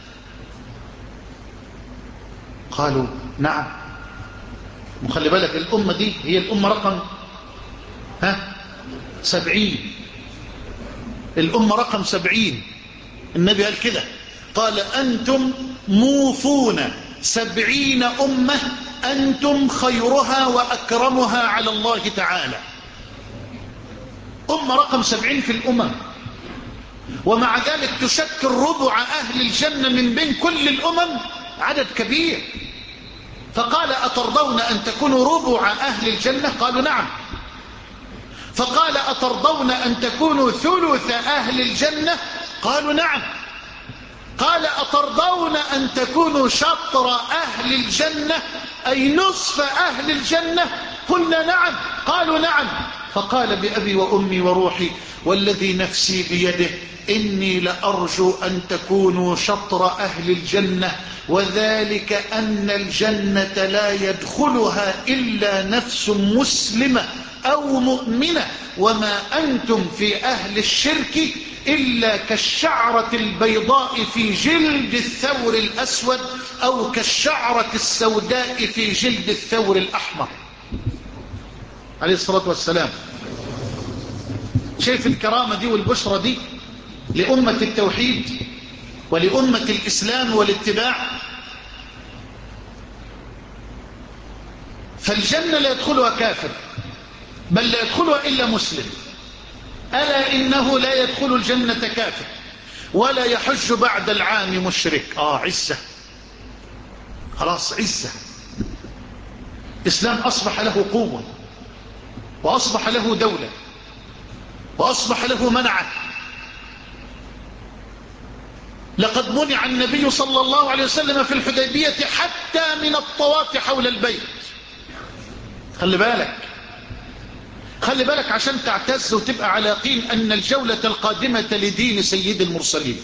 قالوا نعم. وخلي بالك الأمة دي هي الأمة رقم ها سبعين، الأمة رقم سبعين. النبي قال كده، قال أنتم موفون سبعين أمة أنتم خيرها وأكرمها على الله تعالى. أمة رقم سبعين في الأمم، ومع ذلك تشكل ربع أهل الجنة من بين كل الأمم، عدد كبير. فقال أترضون أن تكونوا ربع أهل الجنة؟ قالوا نعم. فقال أترضون أن تكونوا ثلث أهل الجنة؟ قالوا نعم. قال أترضون أن تكونوا شطر أهل الجنة أي نصف أهل الجنة؟ قلنا نعم. قالوا نعم. فقال بأبي وأمي وروحي والذي نفسي بيده إني لأرجو أن تكونوا شطر أهل الجنة، وذلك أن الجنة لا يدخلها إلا نفس مسلمة أو مؤمنة، وما أنتم في أهل الشرك إلا كالشعرة البيضاء في جلد الثور الأسود أو كالشعرة السوداء في جلد الثور الأحمر عليه الصلاة والسلام. شايف الكرامة دي والبشرة دي لأمة التوحيد ولأمة الإسلام والاتباع؟ فالجنة لا يدخلها كافر، بل لا يدخلها إلا مسلم. ألا إنه لا يدخل الجنة كافر ولا يحج بعد العام مشرك. آه عزة، خلاص عزة. الإسلام أصبح له قوة وأصبح له دولة وأصبح له منعة. لقد منع النبي صلى الله عليه وسلم في الحديبية حتى من الطواف حول البيت. خلي بالك خلي بالك عشان تعتز وتبقى على يقين أن الجولة القادمة لدين سيد المرسلين.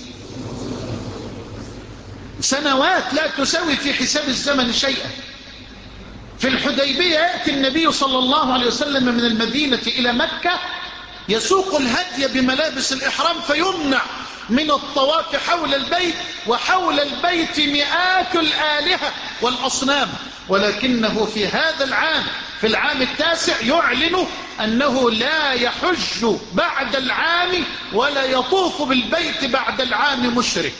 سنوات لا تساوي في حساب الزمن شيئا. في الحديبية يأتي النبي صلى الله عليه وسلم من المدينة إلى مكة يسوق الهدي بملابس الإحرام فيمنع من الطواف حول البيت، وحول البيت مئات الآلهة والأصنام، ولكنه في هذا العام في العام التاسع يعلن أنه لا يحج بعد العام ولا يطوف بالبيت بعد العام مشرك.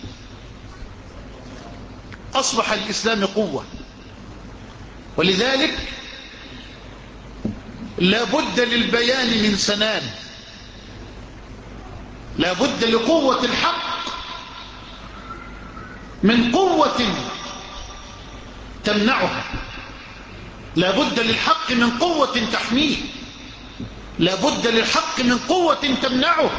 أصبح الإسلام قوة، ولذلك لا بد للبيان من سنان، لا بد لقوة الحق من قوة تمنعها، لا بد للحق من قوة تحميه، لا بد للحق من قوة تمنعه،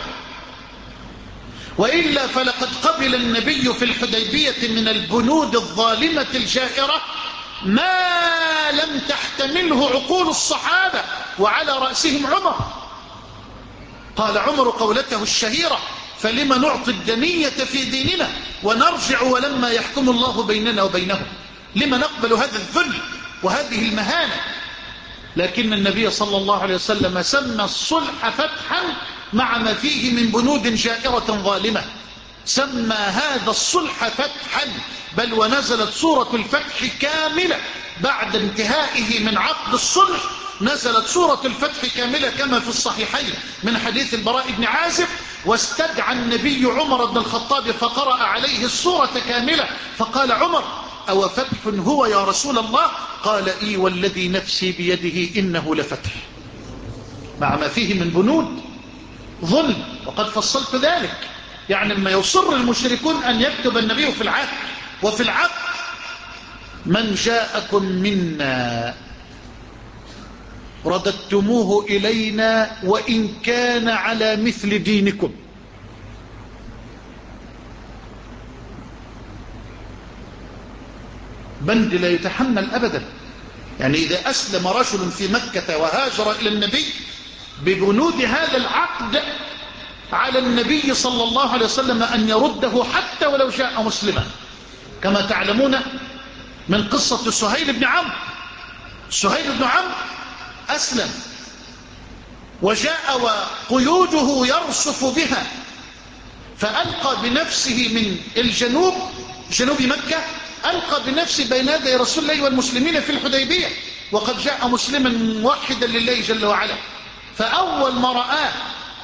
وإلا فلقد قبل النبي في الحديبية من البنود الظالمة الجائرة ما لم تحتمله عقول الصحابة، وعلى رأسهم عمر. قال عمر قولته الشهيرة: فلما نعطي الدنية في ديننا ونرجع ولما يحكم الله بيننا وبينهم؟ لما نقبل هذا الذل وهذه المهانة؟ لكن النبي صلى الله عليه وسلم سمى الصلح فتحا مع ما فيه من بنود جائرة ظالمة، سمى هذا الصلح فتحا، بل ونزلت سورة الفتح كاملة بعد انتهائه من عقد الصلح، نزلت سورة الفتح كاملة كما في الصحيحين من حديث البراء بن عازب: واستدعى النبي عمر بن الخطاب فقرأ عليه السورة كاملة، فقال عمر: أو فتح هو يا رسول الله؟ قال: إي والذي نفسي بيده إنه لفتح، مع ما فيه من بنود ظلم، وقد فصلت ذلك. يعني لما يصر المشركون أن يكتب النبي في العهد وفي العقد: من جاءكم منا رددتموه إلينا وإن كان على مثل دينكم. بند لا يتحمل أبدا. يعني إذا أسلم رجل في مكة وهاجر إلى النبي ببنود هذا العقد، على النبي صلى الله عليه وسلم أن يرده حتى ولو جاء مسلما، كما تعلمون من قصة سهيل بن عمرو. سهيل بن عمرو أسلم وجاء وقيوده يرصف بها، فألقى بنفسه من الجنوب، جنوب مكة، ألقى بنفسه بين يدي رسول الله والمسلمين في الحديبية، وقد جاء مسلما موحدا لله جل وعلا. فأول ما رآه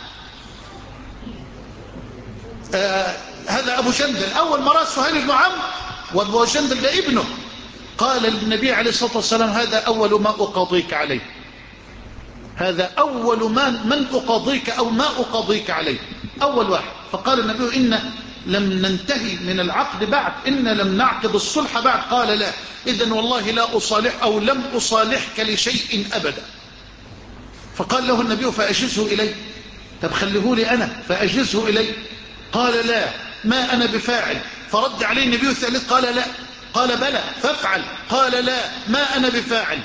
آه هذا أبو جندل، أول ما رأى سهيل بن عمرو، وأبو جندل ده ابنه، قال للنبي عليه الصلاة والسلام: هذا أول ما أقاضيك عليه، هذا أول ما من أقاضيك أو ما أقاضيك عليه، أول واحد. فقال النبي: إن لم ننتهي من العقد بعد، إن لم نعقد الصلح بعد. قال: لا، إذن والله لا أصالح أو لم أصالحك لشيء أبدا. فقال له النبي: فأجزه إلي، طب خليه لي أنا فأجزه إلي. قال: لا، ما أنا بفاعل. فرد عليه النبي الثالث قال: لا. قال: بلى فافعل. قال: لا، ما أنا بفاعل.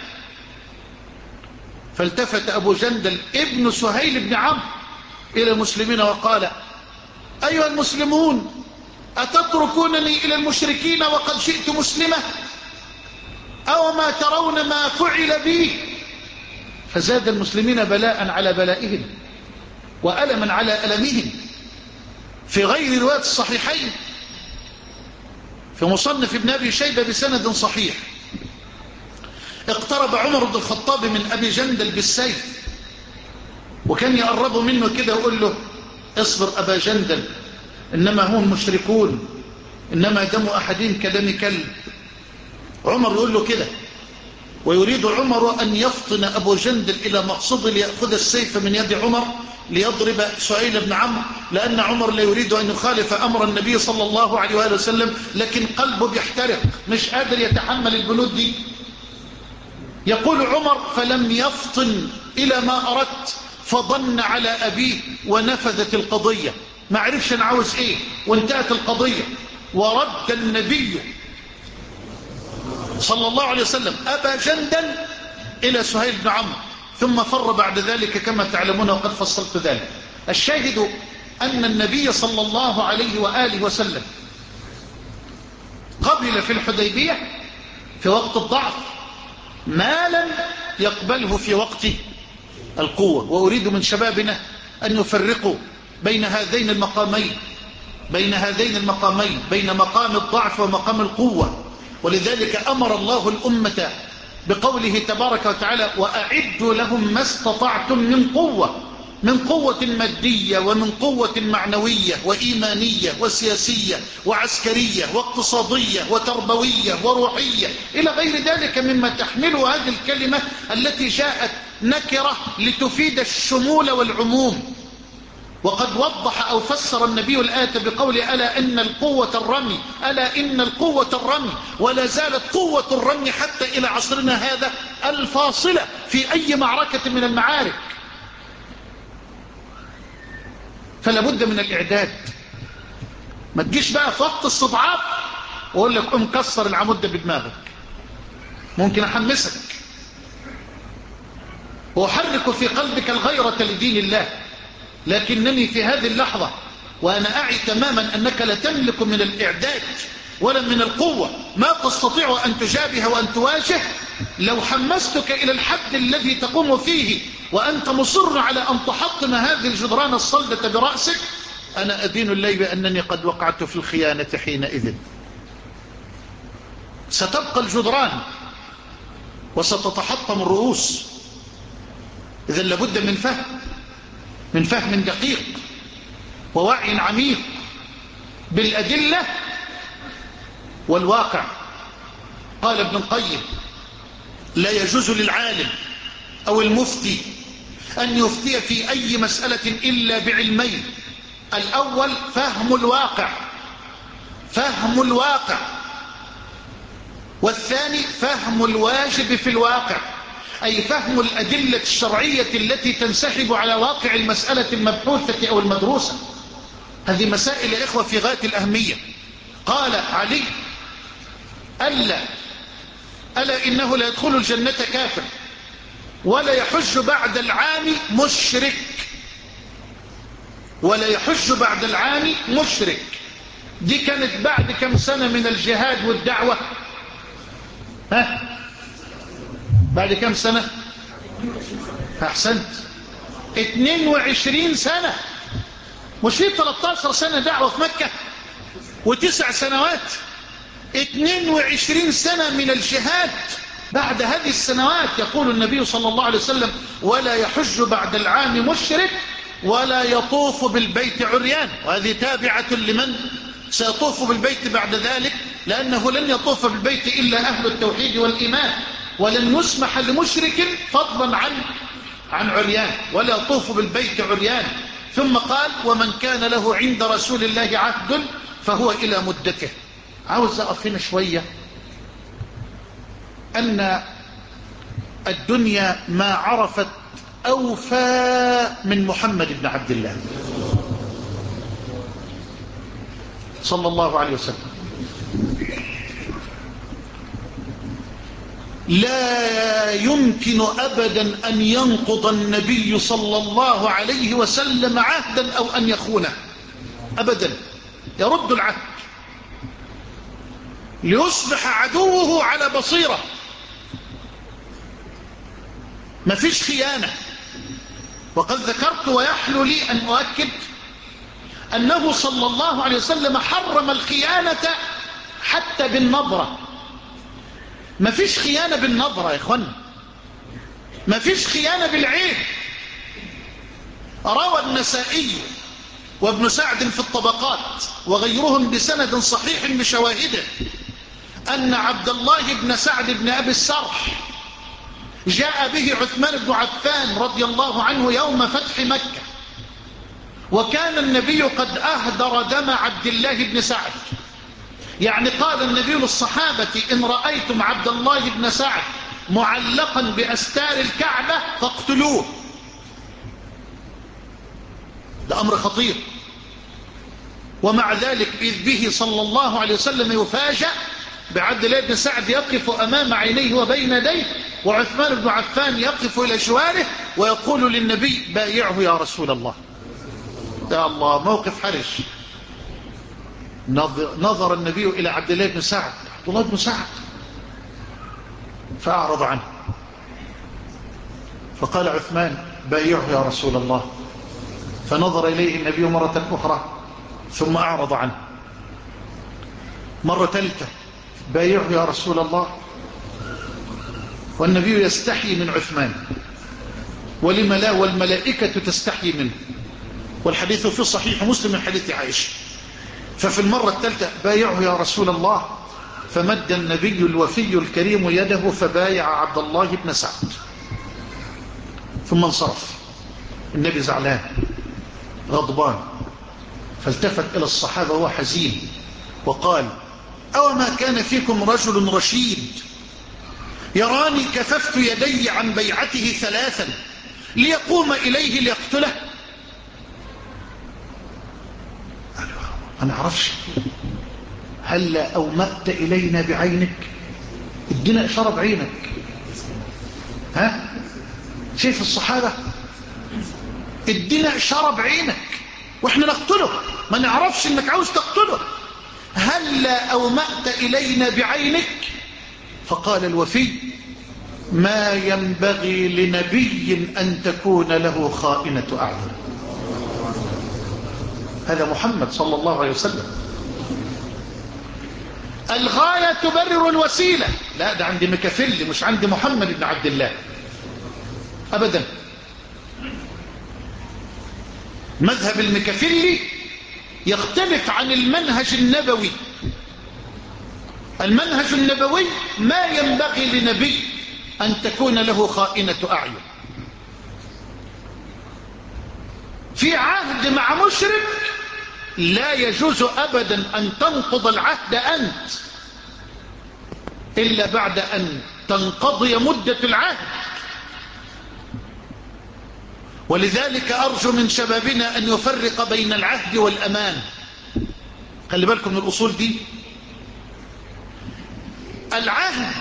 فالتفت أبو جندل ابن سهيل بن عمرو إلى المسلمين وقال: أيها المسلمون، أتتركونني إلى المشركين وقد جئت مسلمة؟ أو ما ترون ما فعل بي؟ فزاد المسلمين بلاء على بلائهم وألما على ألمهم. في غير رواية الصحيحين في مصنف ابن أبي شيبة بسند صحيح، اقترب عمر بن الخطاب من أبي جندل بالسيف، وكان يقرب منه كده ويقول له: اصبر أبا جندل، إنما هم مشركون، إنما دم أحدهم كدم كلب. عمر يقول له كده، ويريد عمر أن يفطن أبو جندل إلى مقصد ليأخذ السيف من يد عمر ليضرب سهيل بن عمرو، لأن عمر لا يريد أن يخالف أمر النبي صلى الله عليه وآله وسلم، لكن قلبه بيحترق، مش قادر يتحمل البنود دي. يقول عمر: فلم يفطن إلى ما أردت، فضن على أبيه ونفذت القضية، ما عرفش أنا عاوز إيه، وانتهت القضية. ورد النبي صلى الله عليه وسلم أبا جندل إلى سهيل بن عمرو، ثم فر بعد ذلك كما تعلمون وقد فصلت ذلك. الشاهد أن النبي صلى الله عليه وآله وسلم قبل في الحديبية في وقت الضعف ما لم يقبله في وقت القوة. وأريد من شبابنا أن يفرقوا بين هذين المقامين بين هذين المقامين بين مقام الضعف ومقام القوة. ولذلك أمر الله الأمة بقوله تبارك وتعالى: وأعدوا لهم ما استطعتم من قوة، من قوة مادية ومن قوة معنوية وإيمانية وسياسية وعسكرية واقتصادية وتربوية وروحية إلى غير ذلك مما تحمله هذه الكلمة التي جاءت نكرة لتفيد الشمول والعموم. وقد وضح أو فسر النبي الآية بقول: ألا إن القوة الرمي ألا إن القوة الرمي ولا زالت قوة الرمي حتى إلى عصرنا هذا الفاصلة في أي معركة من المعارك. فلا بد من الإعداد. ما تجيش بقى في وقت الصدعات وأقول لك قم كسر العمود ده بدماغك، ممكن أحمسك وأحرك في قلبك الغيرة لدين الله. لكنني في هذه اللحظة وأنا أعي تماما أنك لا تملك من الإعداد ولا من القوة ما تستطيع أن تجابه وأن تواجه. لو حمستك إلى الحد الذي تقوم فيه وأنت مصر على أن تحطم هذه الجدران الصلدة برأسك، أنا أدين الله بأنني قد وقعت في الخيانة حينئذ. ستبقى الجدران وستتحطم الرؤوس. إذن لابد من فهم من فهم دقيق ووعي عميق بالأدلة والواقع. قال ابن القيم: لا يجوز للعالم أو المفتي أن يفتي في أي مسألة إلا بعلمين: الأول فهم الواقع فهم الواقع والثاني فهم الواجب في الواقع، أي فهم الأدلة الشرعية التي تنسحب على واقع المسألة المبحوثة أو المدروسة. هذه مسائل يا إخوة في غاية الأهمية. قال علي: ألا ألا إنه لا يدخل الجنة كافر ولا يحج بعد العام مشرك ولا يحج بعد العام مشرك. دي كانت بعد كم سنة من الجهاد والدعوة؟ ها؟ بعد كم سنة؟ أحسنت، اثنين وعشرين سنة. مش في ثلاثة عشر سنة دعوة في مكة وتسع سنوات، اثنين وعشرين سنة من الجهاد. بعد هذه السنوات يقول النبي صلى الله عليه وسلم: ولا يحج بعد العام مشرك ولا يطوف بالبيت عريان. وهذه تابعة لمن سيطوف بالبيت بعد ذلك، لأنه لن يطوف بالبيت إلا أهل التوحيد والإيمان، ولن يسمح لمشرك فضلا عن عن عريان، ولا يطوف بالبيت عريان. ثم قال: ومن كان له عند رسول الله عهد فهو إلى مدته. عاوز أقف هنا شوية. أن الدنيا ما عرفت أوفى من محمد بن عبد الله صلى الله عليه وسلم. لا يمكن أبدا أن ينقض النبي صلى الله عليه وسلم عهدا أو أن يخونه أبدا. يرد العهد ليصبح عدوه على بصيرة. ما فيش خيانة. وقد ذكرت ويحلو لي أن أؤكد أنه صلى الله عليه وسلم حرم الخيانة حتى بالنظرة. ما فيش خيانة بالنظرة يا إخوانا، ما فيش خيانة بالعين. روى النسائي وابن سعد في الطبقات وغيرهم بسند صحيح بشواهده أن عبد الله بن سعد بن أبي السرح جاء به عثمان بن عفان رضي الله عنه يوم فتح مكة، وكان النبي قد أهدر دم عبد الله بن سعد. يعني قال النبي للصحابة: إن رأيتم عبد الله بن سعد معلقا بأستار الكعبة فاقتلوه. ده أمر خطير. ومع ذلك إذ به صلى الله عليه وسلم يفاجأ بعبد الله بن سعد يقف أمام عينيه وبين يديه، وعثمان بن عفان يقف إلى جواره ويقول للنبي: بايعه يا رسول الله. يا الله، موقف حرج. نظر النبي إلى عبد الله بن سعد عبد الله بن سعد فأعرض عنه، فقال عثمان بايعه يا رسول الله. فنظر إليه النبي مرة أخرى ثم أعرض عنه. مرة ثالثة بايعه يا رسول الله، والنبي يستحي من عثمان، ولم لا، والملائكة تستحي منه، والحديث في صحيح مسلم من حديث عائشة. ففي المرة الثالثة بايعه يا رسول الله، فمد النبي الوفي الكريم يده فبايع عبد الله بن سعد، ثم انصرف. النبي زعلان غضبان، فالتفت إلى الصحابة وهو حزين وقال أو ما كان فيكم رجل رشيد يراني كففت يدي عن بيعته ثلاثا ليقوم إليه ليقتله؟ أنا أعرفش، هل أومأت إلينا بعينك؟ ادينا إشارة بعينك. ها شايف الصحابة؟ ادينا إشارة بعينك وإحنا نقتله، ما نعرفش إنك عاوز تقتله. هل أومأت إلينا بعينك؟ فقال الوفي ما ينبغي لنبي أن تكون له خائنة أعين. هذا محمد صلى الله عليه وسلم. الغاية تبرر الوسيلة، لا ده عندي مكافلي مش عندي محمد بن عبد الله أبدا. مذهب المكافلي يختلف عن المنهج النبوي. المنهج النبوي ما ينبغي لنبي أن تكون له خائنة أعين. في عهد مع مشرك لا يجوز أبدا أن تنقض العهد أنت إلا بعد أن تنقضي مدة العهد. ولذلك أرجو من شبابنا أن يفرق بين العهد والأمان. خلي بالكم من الأصول دي. العهد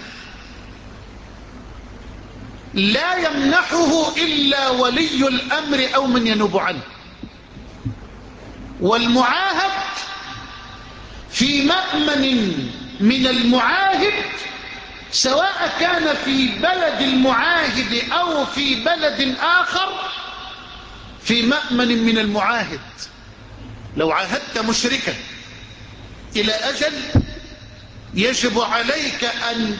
لا يمنحه إلا ولي الأمر أو من ينوب عنه، والمعاهد في مأمن من المعاهد سواء كان في بلد المعاهد أو في بلد آخر، في مأمن من المعاهد. لو عاهدت مشركا إلى أجل يجب عليك أن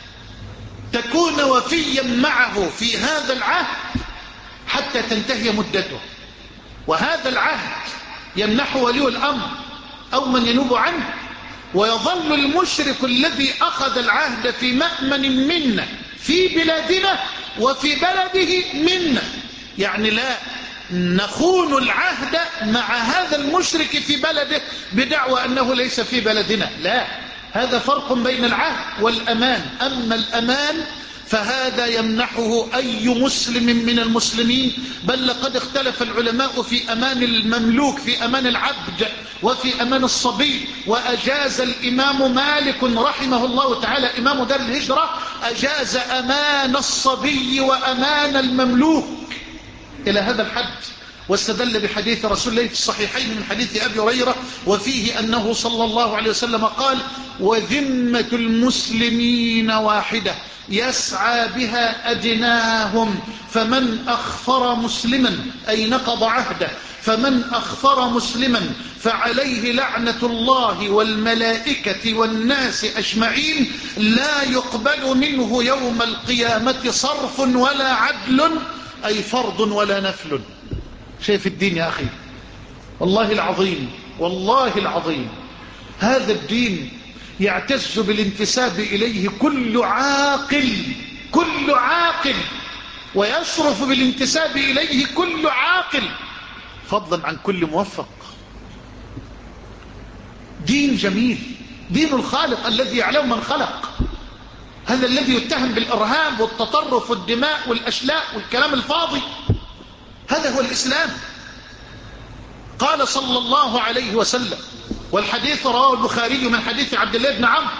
تكون وفيا معه في هذا العهد حتى تنتهي مدته، وهذا العهد يمنحه ولي الأمر أو من ينوب عنه، ويظل المشرك الذي أخذ العهد في مأمن منا في بلادنا وفي بلده منا. يعني لا نخون العهد مع هذا المشرك في بلده بدعوى أنه ليس في بلدنا، لا، هذا فرق بين العهد والأمان. أما الأمان فهذا يمنحه أي مسلم من المسلمين، بل لقد اختلف العلماء في أمان المملوك، في أمان العبد وفي أمان الصبي. وأجاز الإمام مالك رحمه الله تعالى إمام دار الهجرة أجاز أمان الصبي وأمان المملوك إلى هذا الحد، واستدل بحديث رسول الله في الصحيحين من حديث أبي هريرة وفيه أنه صلى الله عليه وسلم قال وذمة المسلمين واحدة يسعى بها أدناهم، فمن أخفر مسلما أي نقض عهده، فمن أخفر مسلما فعليه لعنة الله والملائكة والناس أجمعين، لا يقبل منه يوم القيامة صرف ولا عدل، أي فرض ولا نفل. شايف الدين يا أخي؟ والله العظيم، والله العظيم هذا الدين يعتز بالانتساب إليه كل عاقل، كل عاقل، ويشرف بالانتساب إليه كل عاقل، فضلا عن كل موفق. دين جميل، دين الخالق الذي يعلم من خلق، هذا الذي يتهم بالإرهاب والتطرف والدماء والأشلاء والكلام الفاضي، هذا هو الإسلام. قال صلى الله عليه وسلم، والحديث رواه البخاري من حديث عبد الله بن عمرو: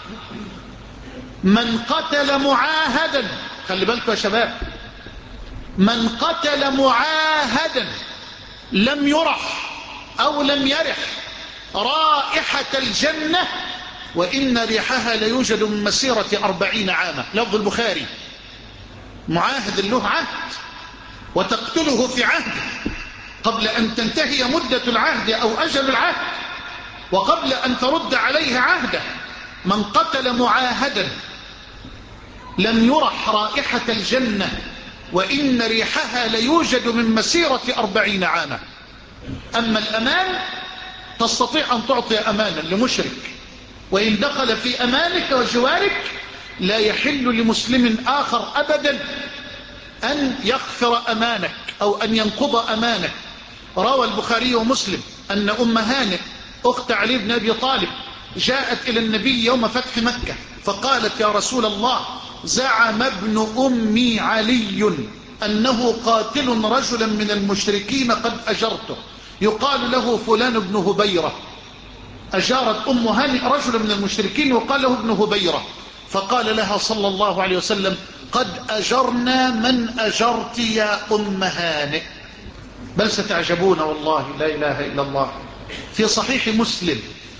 من قتل معاهدا، خلي بالكم يا شباب، من قتل معاهدا لم يرح أو لم يرح رائحة الجنة وإن ريحها ليوجد من مسيرة أربعين عاما. لفظ البخاري: معاهد له عهد وتقتله في عهد قبل أن تنتهي مدة العهد أو أجل العهد وقبل أن ترد عليه عهده. من قتل معاهدا لم يرح رائحة الجنة وإن ريحها ليوجد من مسيرة أربعين عاما. أما الأمان تستطيع أن تعطي أمانا لمشرك، وإن دخل في أمانك وجوارك لا يحل لمسلم آخر أبدا أن يغفر أمانك أو أن ينقض أمانك. روى البخاري ومسلم أن أم هانئ أخت علي بن أبي طالب جاءت إلى النبي يوم فتح مكة فقالت: يا رسول الله، زعم ابن أمي علي أنه قاتل رجلا من المشركين قد أجرته يقال له فلان بن هبيرة. أجارت أم هانئ رجلا من المشركين وقال له ابن هبيرة، فقال لها صلى الله عليه وسلم: قد أجرنا من أجرت يا أم هانئ. بل ستعجبون والله، لا إله إلا الله، في صحيح مسلم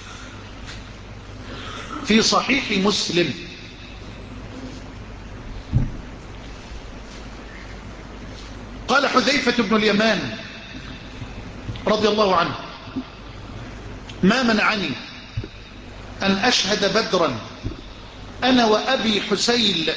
في صحيح مسلم قال حذيفة بن اليمان رضي الله عنه: ما منعني أن أشهد بدرا أنا وأبي حسيل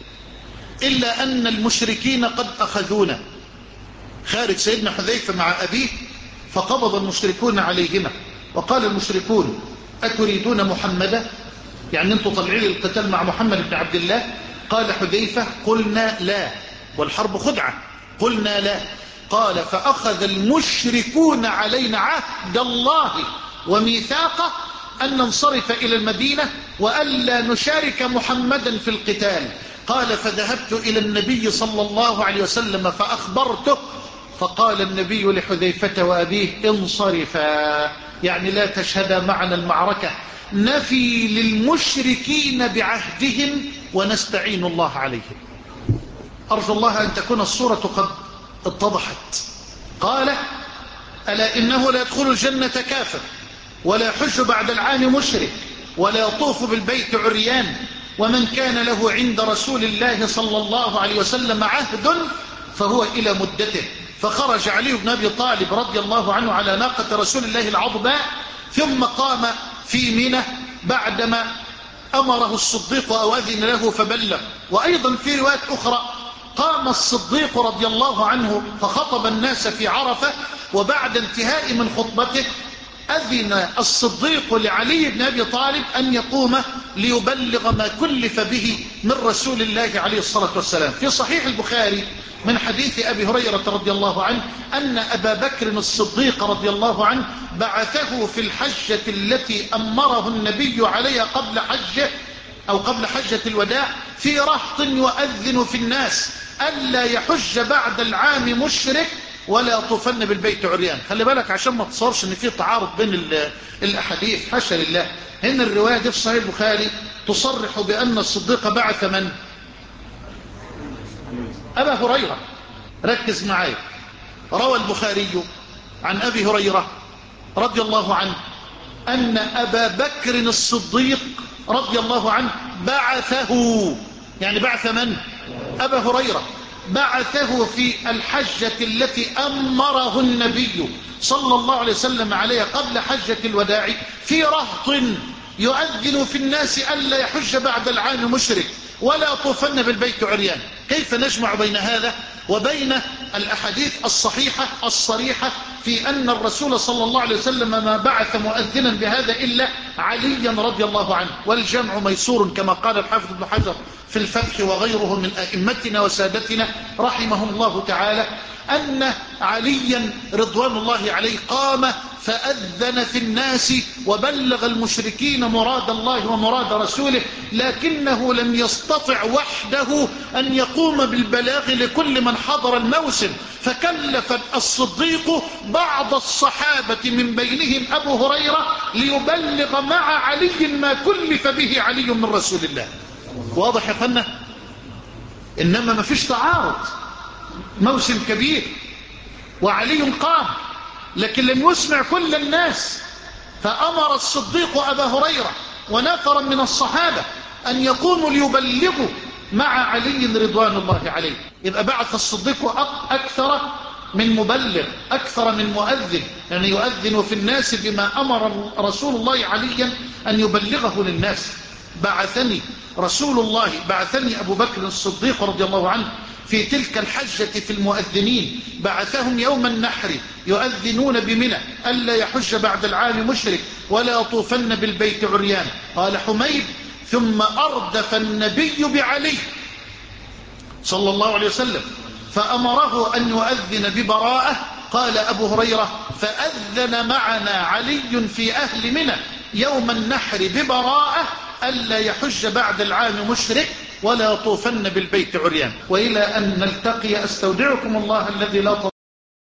إلا أن المشركين قد أخذونا. خارج سيدنا حذيفة مع أبيه فقبض المشركون عليهما وقال المشركون: أتريدون محمدا؟ يعني أنتم طلعين القتال مع محمد بن عبد الله؟ قال حذيفة: قلنا لا، والحرب خدعة، قلنا لا. قال: فأخذ المشركون علينا عهد الله وميثاقه أن ننصرف إلى المدينة وألا نشارك محمدا في القتال. قال: فذهبت إلى النبي صلى الله عليه وسلم فأخبرته، فقال النبي لحذيفة وأبيه: انصرفا، يعني لا تشهدا معنا المعركة، نفي للمشركين بعهدهم ونستعين الله عليهم. أرجو الله أن تكون الصورة قد اتضحت. قال: ألا إنه لا يدخل الجنة كافر ولا يحج بعد العام مشرك ولا يطوف بالبيت عريان، ومن كان له عند رسول الله صلى الله عليه وسلم عهد فهو إلى مدته. فخرج علي بن أبي طالب رضي الله عنه على ناقة رسول الله العضباء، ثم قام في منى بعدما أمره الصديق أو أذن له فبلغ. وأيضا في رواية أخرى قام الصديق رضي الله عنه فخطب الناس في عرفة، وبعد انتهاء من خطبته أذن الصديق لعلي بن أبي طالب أن يقوم ليبلغ ما كلف به من رسول الله عليه الصلاة والسلام. في صحيح البخاري من حديث أبي هريرة رضي الله عنه أن أبا بكر الصديق رضي الله عنه بعثه في الحجة التي أمره النبي عليها قبل حجه أو قبل حجة الوداع في رهط يؤذن في الناس ألا يحج بعد العام مشرك ولا يطوفن بالبيت عريان. خلي بالك عشان ما تصورش ان في تعارض بين الاحاديث، حاشا لله. هنا الروايه دي في صحيح البخاري تصرح بان الصديق بعث من؟ ابا هريره. ركز معايا. روى البخاري عن ابي هريره رضي الله عنه ان ابا بكر الصديق رضي الله عنه بعثه، يعني بعث من؟ ابا هريره. بعثه في الحجة التي أمره النبي صلى الله عليه وسلم عليها قبل حجة الوداع في رهط يؤذن في الناس ألا يحج بعد العام مشرك ولا يطوفن بالبيت عريان. كيف نجمع بين هذا وبين الأحاديث الصحيحة الصريحة في أن الرسول صلى الله عليه وسلم ما بعث مؤذنا بهذا إلا عليا رضي الله عنه؟ والجمع ميسور كما قال الحافظ ابن حجر في الفتح وغيره من أئمتنا وسادتنا رحمهم الله تعالى، أن عليا رضوان الله عليه قام فأذن في الناس وبلغ المشركين مراد الله ومراد رسوله، لكنه لم يستطع وحده أن يقوم بالبلاغ لكل من حضر الموسم، فكلف الصديق بعض الصحابة من بينهم أبو هريرة ليبلغ مع علي ما كلف به علي من رسول الله. واضح يا فنة؟ إنما ما فيش تعارض، موسم كبير وعلي قام لكن لم يسمع كل الناس، فأمر الصديق أبا هريرة ونفرا من الصحابة أن يقوموا ليبلغوا مع علي رضوان الله عليه. يبقى بعث الصديق أكثر من مبلغ، أكثر من مؤذن، يعني يؤذن في الناس بما أمر رسول الله عليا أن يبلغه للناس. بعثني رسول الله، بعثني أبو بكر الصديق رضي الله عنه في تلك الحجة في المؤذنين، بعثهم يوم النحر يؤذنون بمنى ألا يحج بعد العام مشرك ولا يطوفن بالبيت عريان. قال حميد: ثم أردف النبي بعلي صلى الله عليه وسلم فأمره أن يؤذن ببراءة. قال أبو هريرة: فأذن معنا علي في أهل منى يوم النحر ببراءة ألا يحج بعد العام مشرك ولا يطوفن بالبيت عريان. وإلى أن نلتقي أستودعكم الله الذي لا تضيع